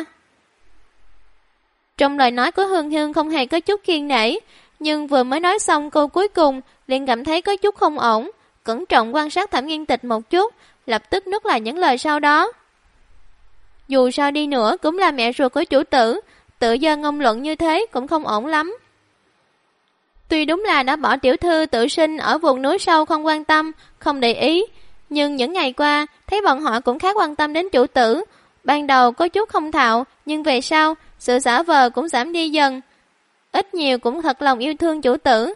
Trong lời nói của Hương Hương không hề có chút kiêng nể, nhưng vừa mới nói xong câu cuối cùng liền cảm thấy có chút không ổn, cẩn trọng quan sát Thẩm Nghiên Tịch một chút, lập tức nuốt lại những lời sau đó. Dù sao đi nữa cũng là mẹ ruột của chủ tử, tự do ngôn luận như thế cũng không ổn lắm. Tuy đúng là đã bỏ tiểu thư tự sinh ở vùng núi sâu không quan tâm, không để ý, nhưng những ngày qua thấy bọn họ cũng khá quan tâm đến chủ tử. Ban đầu có chút không thạo, nhưng về sau sự giả vờ cũng giảm đi dần, ít nhiều cũng thật lòng yêu thương chủ tử.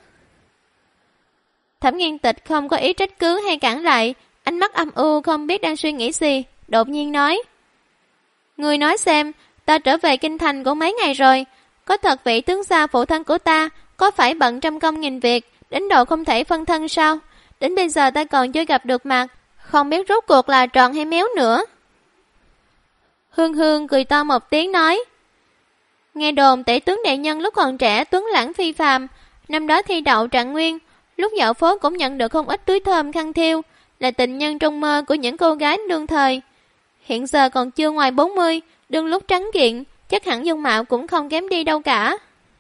Thẩm Nghiên Tịch không có ý trách cứ hay cản lại, ánh mắt âm u không biết đang suy nghĩ gì, đột nhiên nói: Người nói xem, ta trở về kinh thành cũng mấy ngày rồi, có thật vị tướng gia phụ thân của ta có phải bận trăm công nghìn việc đến độ không thể phân thân sao? đến bây giờ ta còn chưa gặp được mặt, không biết rốt cuộc là tròn hay méo nữa. Hương Hương cười to một tiếng nói, nghe đồn tể tướng đại nhân lúc còn trẻ tuấn lãng phi phàm, năm đó thi đậu trạng nguyên, lúc dạo phố cũng nhận được không ít túi thơm khăn thiêu, là tình nhân trong mơ của những cô gái đương thời. Hiện giờ còn chưa ngoài 40, đương lúc trắng kiện, chắc hẳn dung mạo cũng không kém đi đâu cả.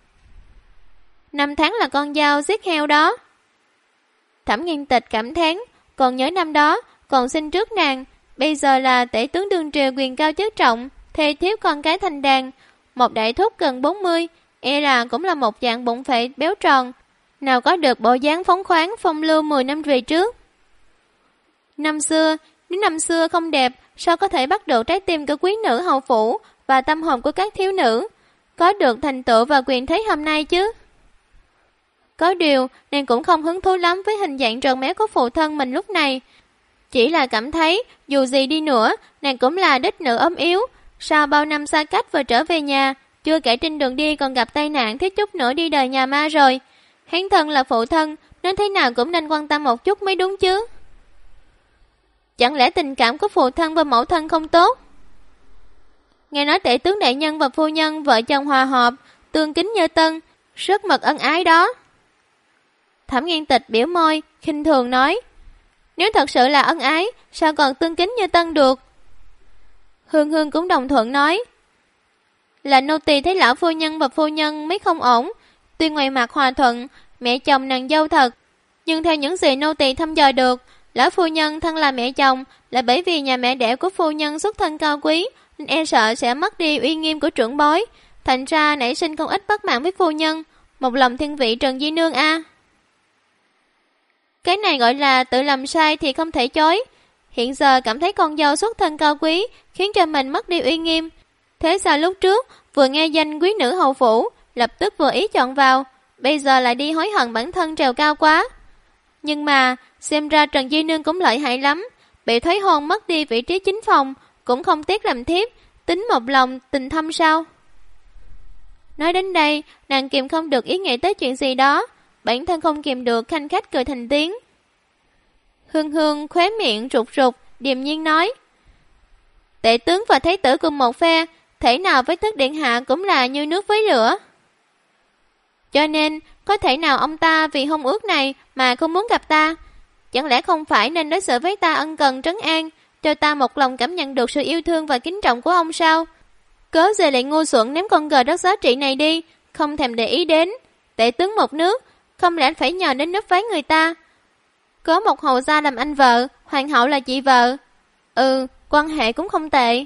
5 tháng là con dao giết heo đó. Thẩm Nghiên Tịch cảm thán, còn nhớ năm đó, còn sinh trước nàng, bây giờ là tể tướng đương triều quyền cao chức trọng, thê thiếp con cái thành đàn, một đại thúc gần 40, e là cũng là một dạng bụng phệ béo tròn, nào có được bộ dáng phóng khoáng phong lưu 10 năm về trước. Năm xưa, nếu năm xưa không đẹp, sao có thể bắt được trái tim của quý nữ hầu phủ và tâm hồn của các thiếu nữ, có được thành tựu và quyền thế hôm nay chứ? Có điều, nàng cũng không hứng thú lắm với hình dạng tròn méo của phụ thân mình lúc này. Chỉ là cảm thấy, dù gì đi nữa, nàng cũng là đích nữ ốm yếu. Sau bao năm xa cách và trở về nhà, chưa kể trên đường đi còn gặp tai nạn thiếu chút nữa đi đời nhà ma rồi. Hắn thân là phụ thân, nên thế nào cũng nên quan tâm một chút mới đúng chứ. Chẳng lẽ tình cảm của phụ thân và mẫu thân không tốt? Nghe nói tể tướng đại nhân và phu nhân vợ chồng hòa hợp, tương kính như tân, rất mật ân ái đó. Thẩm Nghiên Tịch biểu môi, khinh thường nói, nếu thật sự là ân ái, sao còn tương kính như tân được? Hương Hương cũng đồng thuận nói, là nô tỳ thấy lão phu nhân và phu nhân mới không ổn, tuy ngoài mặt hòa thuận, mẹ chồng nàng dâu thật, nhưng theo những gì nô tỳ thăm dò được, lão phu nhân thân là mẹ chồng là bởi vì nhà mẹ đẻ của phu nhân xuất thân cao quý, nên e sợ sẽ mất đi uy nghiêm của trưởng bối, thành ra nảy sinh không ít bất mãn với phu nhân, một lòng thiên vị Trần Di Nương a. Cái này gọi là tự làm sai thì không thể chối. Hiện giờ cảm thấy con dâu xuất thân cao quý khiến cho mình mất đi uy nghiêm. Thế sao lúc trước vừa nghe danh quý nữ hầu phủ, lập tức vừa ý chọn vào, bây giờ lại đi hối hận bản thân trèo cao quá. Nhưng mà xem ra Trần Di Nương cũng lợi hại lắm, bị thối hôn mất đi vị trí chính phòng, cũng không tiếc làm thiếp, tính một lòng tình thâm sao? Nói đến đây, nàng kiềm không được ý nghĩ tới chuyện gì đó, bản thân không kiềm được khanh khách cười thành tiếng. Hương Hương khóe miệng rụt rụt, điềm nhiên nói, tể tướng và thái tử cùng một phe, thể nào với thức điện hạ cũng là như nước với lửa. Cho nên, có thể nào ông ta vì hôn ước này mà không muốn gặp ta? Chẳng lẽ không phải nên đối xử với ta ân cần trấn an, cho ta một lòng cảm nhận được sự yêu thương và kính trọng của ông sao? Cớ gì lại ngu xuẩn ném con cờ đất giá trị này đi, không thèm để ý đến. Tể tướng một nước, không lẽ phải nhờ đến nấp váy người ta? Có một hầu gia làm anh vợ, hoàng hậu là chị vợ. Quan hệ cũng không tệ.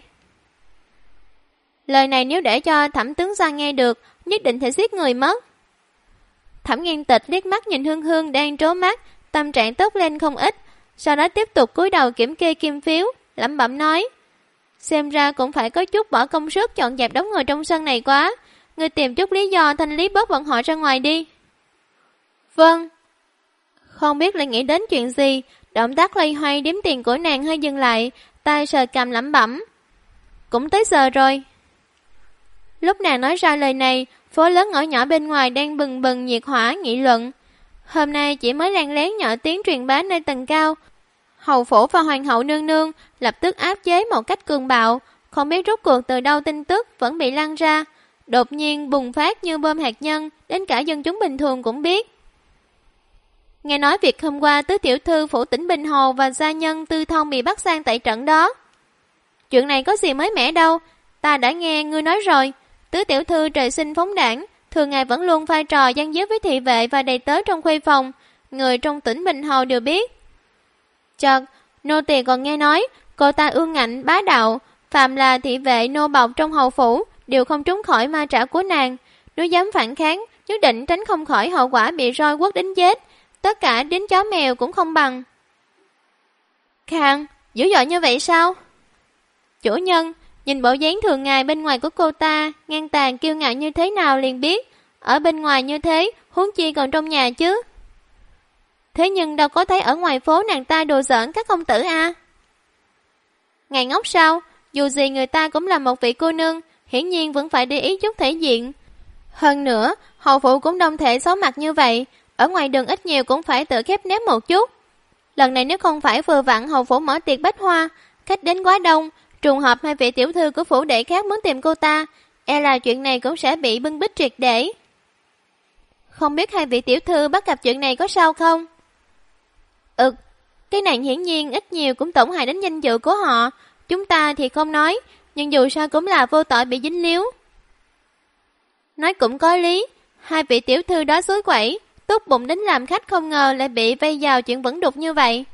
Lời này nếu để cho Thẩm tướng gia nghe được, nhất định sẽ giết người mất. Thẩm Nghiên Tịch liếc mắt nhìn Hương Hương đang trố mắt, tâm trạng tốt lên không ít, sau đó tiếp tục cúi đầu kiểm kê kim phiếu, lẩm bẩm nói, xem ra cũng phải có chút bỏ công sức chọn dẹp đống người trong sân này quá, ngươi tìm chút lý do thanh lý bớt bọn họ ra ngoài đi. Vâng. Không biết lại nghĩ đến chuyện gì, động tác loay hoay đếm tiền của nàng hơi dừng lại, tay sờ cằm lẩm bẩm, cũng tới giờ rồi. Lúc nàng nói ra lời này, phố lớn ngõ nhỏ bên ngoài đang bừng bừng nhiệt hỏa nghị luận. Hôm nay chỉ mới lén lén nhỏ tiếng truyền bá nơi tầng cao. Hầu phủ và hoàng hậu nương nương lập tức áp chế một cách cường bạo, không biết rốt cuộc từ đâu tin tức vẫn bị lan ra, đột nhiên bùng phát như bom hạt nhân, đến cả dân chúng bình thường cũng biết. Nghe nói việc hôm qua tứ tiểu thư phủ tỉnh Bình Hồ và gia nhân Tư Thông bị bắt sang tại trận đó. Chuyện này có gì mới mẻ đâu, ta đã nghe ngươi nói rồi. Tứ tiểu thư trời sinh phóng đảng, thường ngày vẫn luôn vai trò gian díu với thị vệ và đầy tớ trong khuê phòng, người trong tỉnh Bình Hồ đều biết. Chợt, nô tỳ còn nghe nói, cô ta ương ngạnh bá đạo, phàm là thị vệ nô bộc trong hầu phủ đều không trốn khỏi ma trảo của nàng, nếu dám phản kháng, nhất định tránh không khỏi hậu quả bị roi quất đến chết, tất cả đến chó mèo cũng không bằng. Khang, dữ dội như vậy sao? Chủ nhân, nhìn bộ dáng thường ngày bên ngoài của cô ta, ngang tàn kiêu ngạo như thế nào liền biết, ở bên ngoài như thế, huống chi còn trong nhà chứ. Thế nhưng đâu có thấy ở ngoài phố nàng ta đùa giỡn các công tử à? Ngài ngốc sao, dù gì người ta cũng là một vị cô nương, hiển nhiên vẫn phải để ý chút thể diện. Hơn nữa, hầu phụ cũng đông thể xấu mặt như vậy, ở ngoài đường ít nhiều cũng phải tự khép nép một chút. Lần này nếu không phải vừa vặn hầu phủ mở tiệc bách hoa, khách đến quá đông, trùng hợp hai vị tiểu thư của phủ đệ khác muốn tìm cô ta, e là chuyện này cũng sẽ bị bưng bít triệt để. Không biết hai vị tiểu thư bắt gặp chuyện này có sao không? Cái này hiển nhiên ít nhiều cũng tổn hại đến danh dự của họ. Chúng ta thì không nói, nhưng dù sao cũng là vô tội bị dính líu. Nói cũng có lý, hai vị tiểu thư đó xối quẩy, tốt bụng đến làm khách không ngờ lại bị vây vào chuyện vẫn đục như vậy.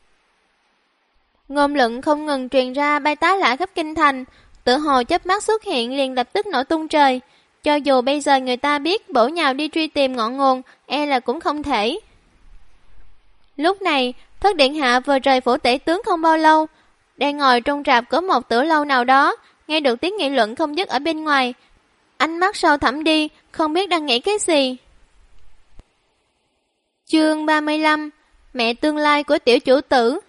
Ngôn luận không ngừng truyền ra bay tá lả khắp kinh thành, tự hồ chớp mắt xuất hiện liền lập tức nổ tung trời. Cho dù bây giờ người ta biết bổ nhào đi truy tìm ngọn nguồn, e là cũng không thể. Lúc này, Thất điện hạ vừa rời phủ tể tướng không bao lâu, đang ngồi trong rạp của một tử lâu nào đó, nghe được tiếng nghị luận không dứt ở bên ngoài. Ánh mắt sâu thẳm đi, không biết đang nghĩ cái gì. Chương 35: Mẹ tương lai của tiểu chủ tử.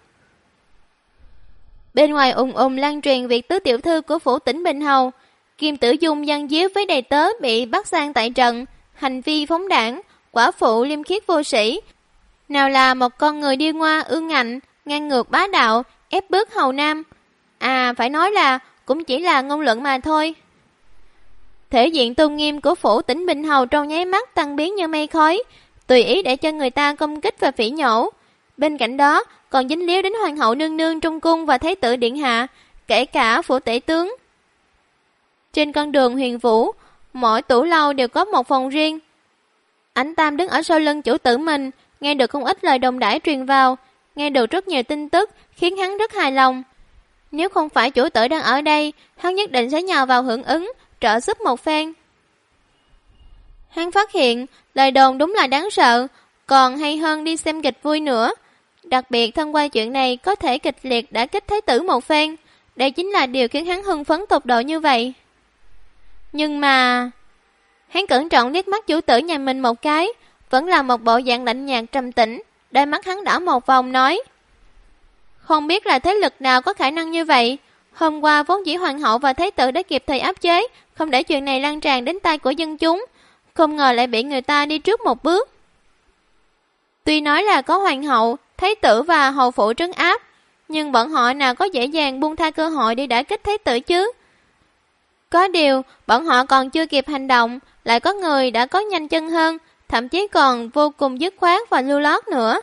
Bên ngoài ùng lan truyền việc tứ tiểu thư của phủ Tỉnh Bình Hầu, Kim Tử Dung giăng díu với đầy tớ bị bắt giam tại trận, hành vi phóng đảng, quả phụ liêm khiết vô sĩ. Nào là một con người điêu ngoa ương ngạnh, ngang ngược bá đạo, ép bức hầu nam. Phải nói là cũng chỉ là ngôn luận mà thôi. Thể diện tôn nghiêm của phủ Tỉnh Bình Hầu trong nháy mắt tăng biến như mây khói, tùy ý để cho người ta công kích và phỉ nhổ. Bên cạnh đó còn dính líu đến hoàng hậu nương nương trong cung và thái tử điện hạ, kể cả phủ tể tướng. Trên con đường Huyền Vũ, mỗi tủ lâu đều có một phòng riêng. Ảnh Tam đứng ở sau lưng chủ tử mình, nghe được không ít lời đồn đãi truyền vào, nghe được rất nhiều tin tức, khiến hắn rất hài lòng. Nếu không phải chủ tử đang ở đây, hắn nhất định sẽ nhào vào hưởng ứng, trợ giúp một phen. Hắn phát hiện, lời đồn đúng là đáng sợ, còn hay hơn đi xem kịch vui nữa. Đặc biệt thông qua chuyện này có thể kịch liệt đã kích thái tử một phen, đây chính là điều khiến hắn hưng phấn tột độ như vậy. Nhưng mà... Hắn cẩn trọng liếc mắt chủ tử nhà mình một cái, vẫn là một bộ dạng lạnh nhạt trầm tĩnh, đôi mắt hắn đảo một vòng nói: Không biết là thế lực nào có khả năng như vậy. Hôm qua vốn dĩ hoàng hậu và thái tử đã kịp thời áp chế, không để chuyện này lan tràn đến tai của dân chúng, không ngờ lại bị người ta đi trước một bước. Tuy nói là có hoàng hậu, thái tử và hầu phụ trấn áp, nhưng bọn họ nào có dễ dàng buông tha cơ hội để đả kích thái tử chứ. Có điều, bọn họ còn chưa kịp hành động, lại có người đã có nhanh chân hơn, thậm chí còn vô cùng dứt khoát và lưu lót nữa.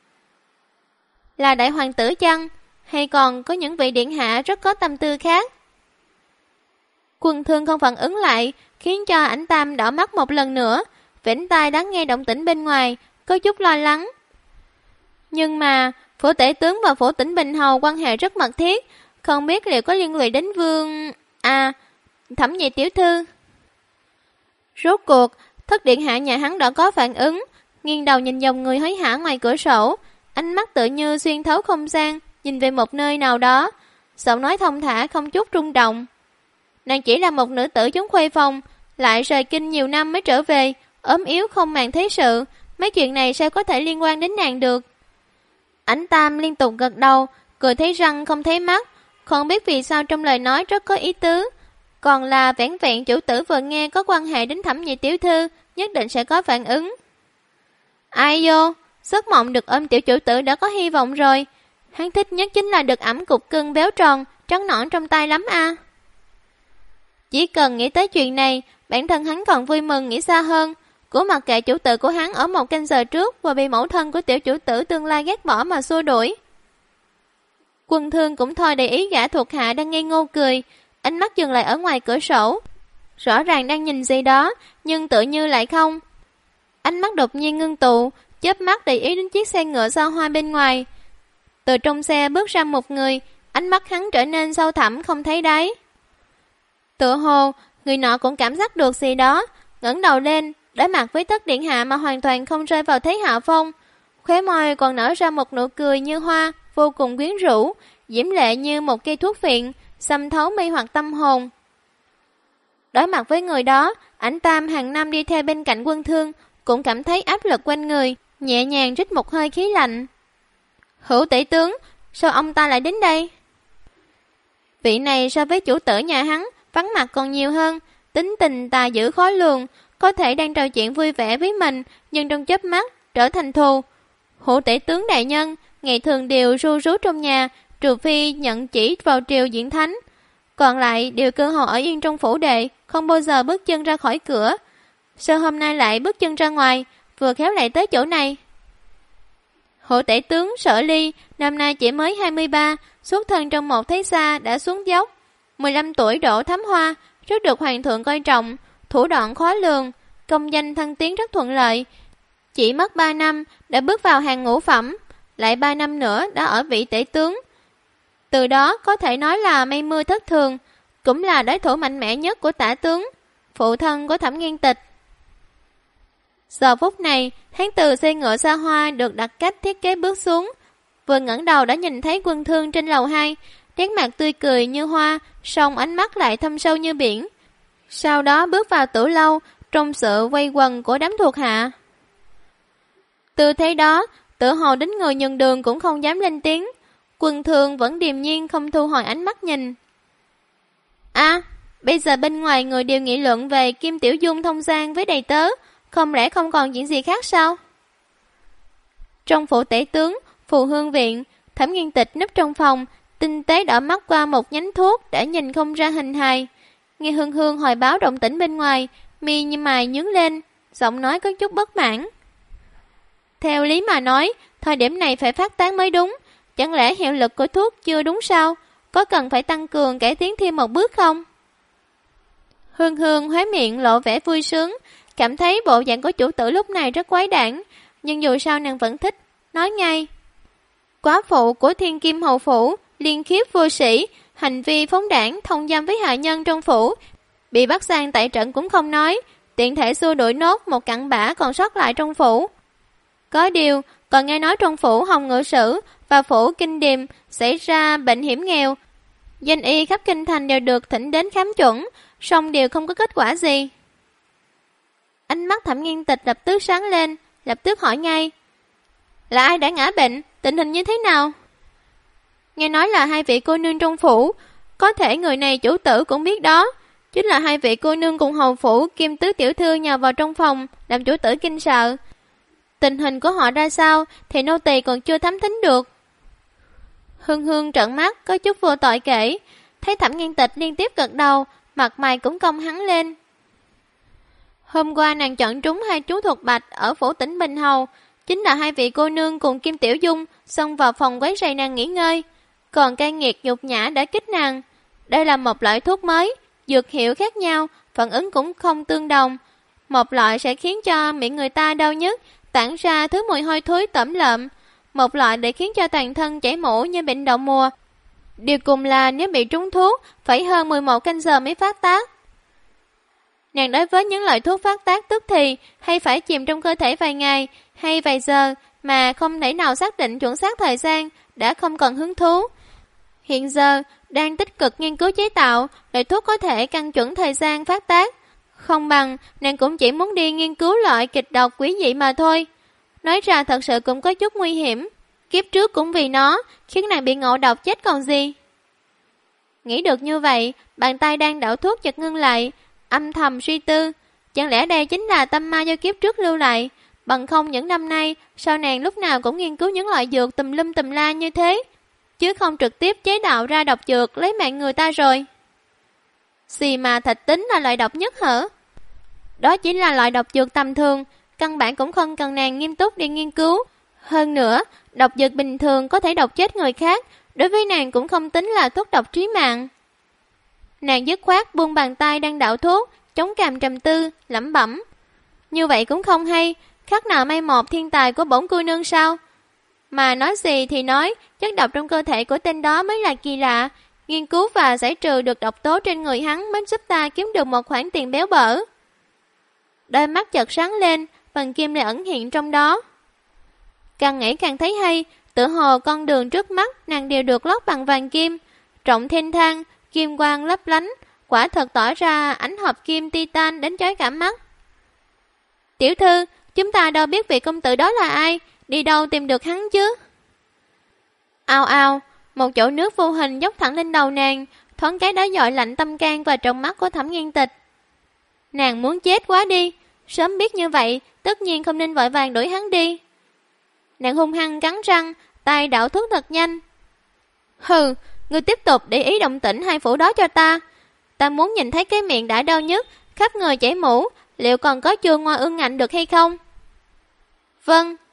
Là đại hoàng tử chăng? Hay còn có những vị điện hạ rất có tâm tư khác? Quân Thương không phản ứng lại, khiến cho Ảnh Tam đỏ mắt một lần nữa, vĩnh tai lắng nghe động tĩnh bên ngoài, có chút lo lắng. Nhưng mà, phủ tể tướng và phủ Tỉnh Bình Hầu quan hệ rất mật thiết, không biết liệu có liên lụy đến vương... Thẩm Nhị tiểu thư. Rốt cuộc, Thất điện hạ nhà hắn đã có phản ứng, nghiêng đầu nhìn dòng người hối hả ngoài cửa sổ, ánh mắt tự như xuyên thấu không gian, nhìn về một nơi nào đó, giọng nói thông thả không chút rung động. Nàng chỉ là một nữ tử chống khuê phòng, lại rời kinh nhiều năm mới trở về, ốm yếu không màng thế sự, mấy chuyện này sao có thể liên quan đến nàng được. Ảnh Tam liên tục gật đầu, cười thấy răng không thấy mắt, không biết vì sao trong lời nói rất có ý tứ. Còn là vẻn vẹn chủ tử vừa nghe có quan hệ đến Thẩm Nhị tiểu thư, nhất định sẽ có phản ứng. Ai vô, giấc mộng được ôm tiểu chủ tử đã có hy vọng rồi. Hắn thích nhất chính là được ẩm cục cưng béo tròn, trắng nõn trong tay lắm a. Chỉ cần nghĩ tới chuyện này, bản thân hắn còn vui mừng nghĩ xa hơn. Của mặc kệ chủ tử của hắn ở một canh giờ trước và bị mẫu thân của tiểu chủ tử tương lai ghét bỏ mà xua đuổi. Quân Thương cũng thôi để ý gã thuộc hạ đang ngây ngô cười, ánh mắt dừng lại ở ngoài cửa sổ. Rõ ràng đang nhìn gì đó, nhưng tự như lại không. Ánh mắt đột nhiên ngưng tụ, chớp mắt để ý đến chiếc xe ngựa sao hoa bên ngoài. Từ trong xe bước ra một người, ánh mắt hắn trở nên sâu thẳm không thấy đáy. Tựa hồ, người nọ cũng cảm giác được gì đó, ngẩng đầu lên, đối mặt với Thất điện hạ mà hoàn toàn không rơi vào thế hạ phong. Khóe môi còn nở ra một nụ cười như hoa, vô cùng quyến rũ, diễm lệ như một cây thuốc phiện, xâm thấu mê hoặc tâm hồn. Đối mặt với người đó, Ảnh Tam hàng năm đi theo bên cạnh Quân Thương, cũng cảm thấy áp lực quanh người, nhẹ nhàng rít một hơi khí lạnh. Hữu tể tướng, sao ông ta lại đến đây? Vị này so với chủ tử nhà hắn, vắng mặt còn nhiều hơn, tính tình tà dữ khó lường, có thể đang trò chuyện vui vẻ với mình, nhưng trong chớp mắt trở thành thù. Hữu tể tướng đại nhân, ngày thường đều ru rú trong nhà, trừ phi nhận chỉ vào triều diễn thánh. Còn lại đều cơ hội ở yên trong phủ đệ, không bao giờ bước chân ra khỏi cửa. Sao hôm nay lại bước chân ra ngoài, vừa khéo lại tới chỗ này? Hộ tể tướng Sở Ly năm nay chỉ mới 23, xuất thân trong một thế gia đã xuống dốc. 15 tuổi đỗ thám hoa, rất được hoàng thượng coi trọng, thủ đoạn khó lường, công danh thăng tiến rất thuận lợi. Chỉ mất 3 năm đã bước vào hàng ngũ phẩm, lại 3 năm nữa đã ở vị tể tướng. Từ đó có thể nói là mây mưa thất thường, cũng là đối thủ mạnh mẽ nhất của tả tướng, phụ thân của Thẩm Nghiên Tịch. Giờ phút này, hán từ xe ngựa xa hoa được đặt cách thiết kế bước xuống, vừa ngẩng đầu đã nhìn thấy Quân Thương trên lầu 2, nét mặt tươi cười như hoa, song ánh mắt lại thâm sâu như biển. Sau đó bước vào tử lâu, trong sự quay quần của đám thuộc hạ. Tư thế đó, tự hồ đến người nhường đường cũng không dám lên tiếng. Quân Thương vẫn điềm nhiên không thu hồi ánh mắt nhìn. Bây giờ bên ngoài người đều nghị luận về Kim Tiểu Dung thông gian với đầy tớ, không lẽ không còn chuyện gì khác sao? Trong phủ tể tướng, phù hương viện, Thẩm Nghiên Tịch núp trong phòng, tinh tế đỏ mắt qua một nhánh thuốc để nhìn không ra hình hài. Nghe Hương Hương hồi báo động tĩnh bên ngoài, mi như mày nhướng lên, giọng nói có chút bất mãn. Theo lý mà nói, thời điểm này phải phát tán mới đúng, chẳng lẽ hiệu lực của thuốc chưa đúng sao? Có cần phải tăng cường cải tiến thêm một bước không? Hương Hương khóe miệng lộ vẻ vui sướng, cảm thấy bộ dạng của chủ tử lúc này rất quái đản, nhưng dù sao nàng vẫn thích, nói ngay. Quá phụ của Thiên Kim hầu phủ, liên khiếp vô sĩ, hành vi phóng đảng, thông dâm với hạ nhân trong phủ, bị bắt giam tại trận cũng không nói, tiện thể xua đuổi nốt một cặn bã còn sót lại trong phủ. Có điều, còn nghe nói trong phủ Hồng Ngự Sử và phủ Kinh Điềm xảy ra bệnh hiểm nghèo, danh y khắp kinh thành đều được thỉnh đến khám chuẩn, song đều không có kết quả gì. Ánh mắt Thẩm Nghiên Tịch lập tức sáng lên, lập tức hỏi ngay. Là ai đã ngã bệnh, tình hình như thế nào? Nghe nói là 2 vị cô nương trong phủ, có thể người này chủ tử cũng biết đó, chính là 2 vị cô nương cùng hầu phủ Kim Tứ tiểu thư nhào vào trong phòng, làm chủ tử kinh sợ. Tình hình của họ ra sao thì nô tỳ còn chưa thám thính được. Hương Hương trợn mắt, có chút vô tội kể, thấy Thẩm Nghiên Tịch liên tiếp gật đầu, mặt mày cũng cong hắn lên. Hôm qua nàng chọn trúng 2 chú thuộc bạch ở phủ tỉnh Bình Hầu, chính là 2 vị cô nương cùng Kim Tiểu Dung xông vào phòng quấy rầy nàng nghỉ ngơi, còn cay nghiệt nhục nhã đã kích nàng. Đây là một loại thuốc mới, dược hiệu khác nhau, phản ứng cũng không tương đồng. Một loại sẽ khiến cho miệng người ta đau nhức, tản ra thứ mùi hôi thối tẩm lợm, một loại để khiến cho toàn thân chảy mũ như bệnh đậu mùa. Điều cùng là nếu bị trúng thuốc, phải hơn 11 canh giờ mới phát tác. Nàng đối với những loại thuốc phát tác tức thì hay phải chìm trong cơ thể vài ngày hay vài giờ mà không thể nào xác định chuẩn xác thời gian, đã không còn hứng thú. Hiện giờ đang tích cực nghiên cứu chế tạo loại thuốc có thể căn chuẩn thời gian phát tác. Không bằng nàng cũng chỉ muốn đi nghiên cứu loại kịch độc quý dị mà thôi. Nói ra thật sự cũng có chút nguy hiểm. Kiếp trước cũng vì nó khiến nàng bị ngộ độc chết còn gì. Nghĩ được như vậy, bàn tay đang đảo thuốc chợt ngưng lại, âm thầm suy tư. Chẳng lẽ đây chính là tâm ma do kiếp trước lưu lại? Bằng không những năm nay, sao nàng lúc nào cũng nghiên cứu những loại dược tùm lum tùm la như thế, chứ không trực tiếp chế tạo ra độc dược lấy mạng người ta rồi. Xì mà thạch tính là loại độc nhất hả? Đó chỉ là loại độc dược tầm thường, căn bản cũng không cần nàng nghiêm túc đi nghiên cứu. Hơn nữa, độc dược bình thường có thể độc chết người khác, đối với nàng cũng không tính là thuốc độc trí mạng. Nàng dứt khoát buông bàn tay đang đảo thuốc, chống cằm trầm tư, lẩm bẩm. Như vậy cũng không hay, khác nào may một thiên tài của bổn cô nương sao? Mà nói gì thì nói, chất độc trong cơ thể của tên đó mới là kỳ lạ. Nghiên cứu và giải trừ được độc tố trên người hắn mới giúp ta kiếm được một khoản tiền béo bở. Đôi mắt chợt sáng lên, vầng kim lại ẩn hiện trong đó. Càng nghĩ càng thấy hay, tự hồ con đường trước mắt nàng đều được lót bằng vàng kim, trọng thênh thang, kim quang lấp lánh, quả thật tỏ ra ánh hợp kim titan đến chói cả mắt. Tiểu thư, chúng ta đâu biết vị công tử đó là ai, đi đâu tìm được hắn chứ? Ao ao, một chỗ nước vô hình dốc thẳng lên đầu nàng, thoáng cái đó dội lạnh tâm can vào trong mắt của Thẩm Nghiên Tịch. Nàng muốn chết quá đi, sớm biết như vậy, tất nhiên không nên vội vàng đuổi hắn đi. Nàng hung hăng cắn răng, tay đảo thuốc thật nhanh. Hừ, ngươi tiếp tục để ý động tĩnh hai phủ đó cho ta. Ta muốn nhìn thấy cái miệng đã đau nhức, khắp người chảy mũ, liệu còn có chua ngoa ương ngạnh được hay không? Vâng,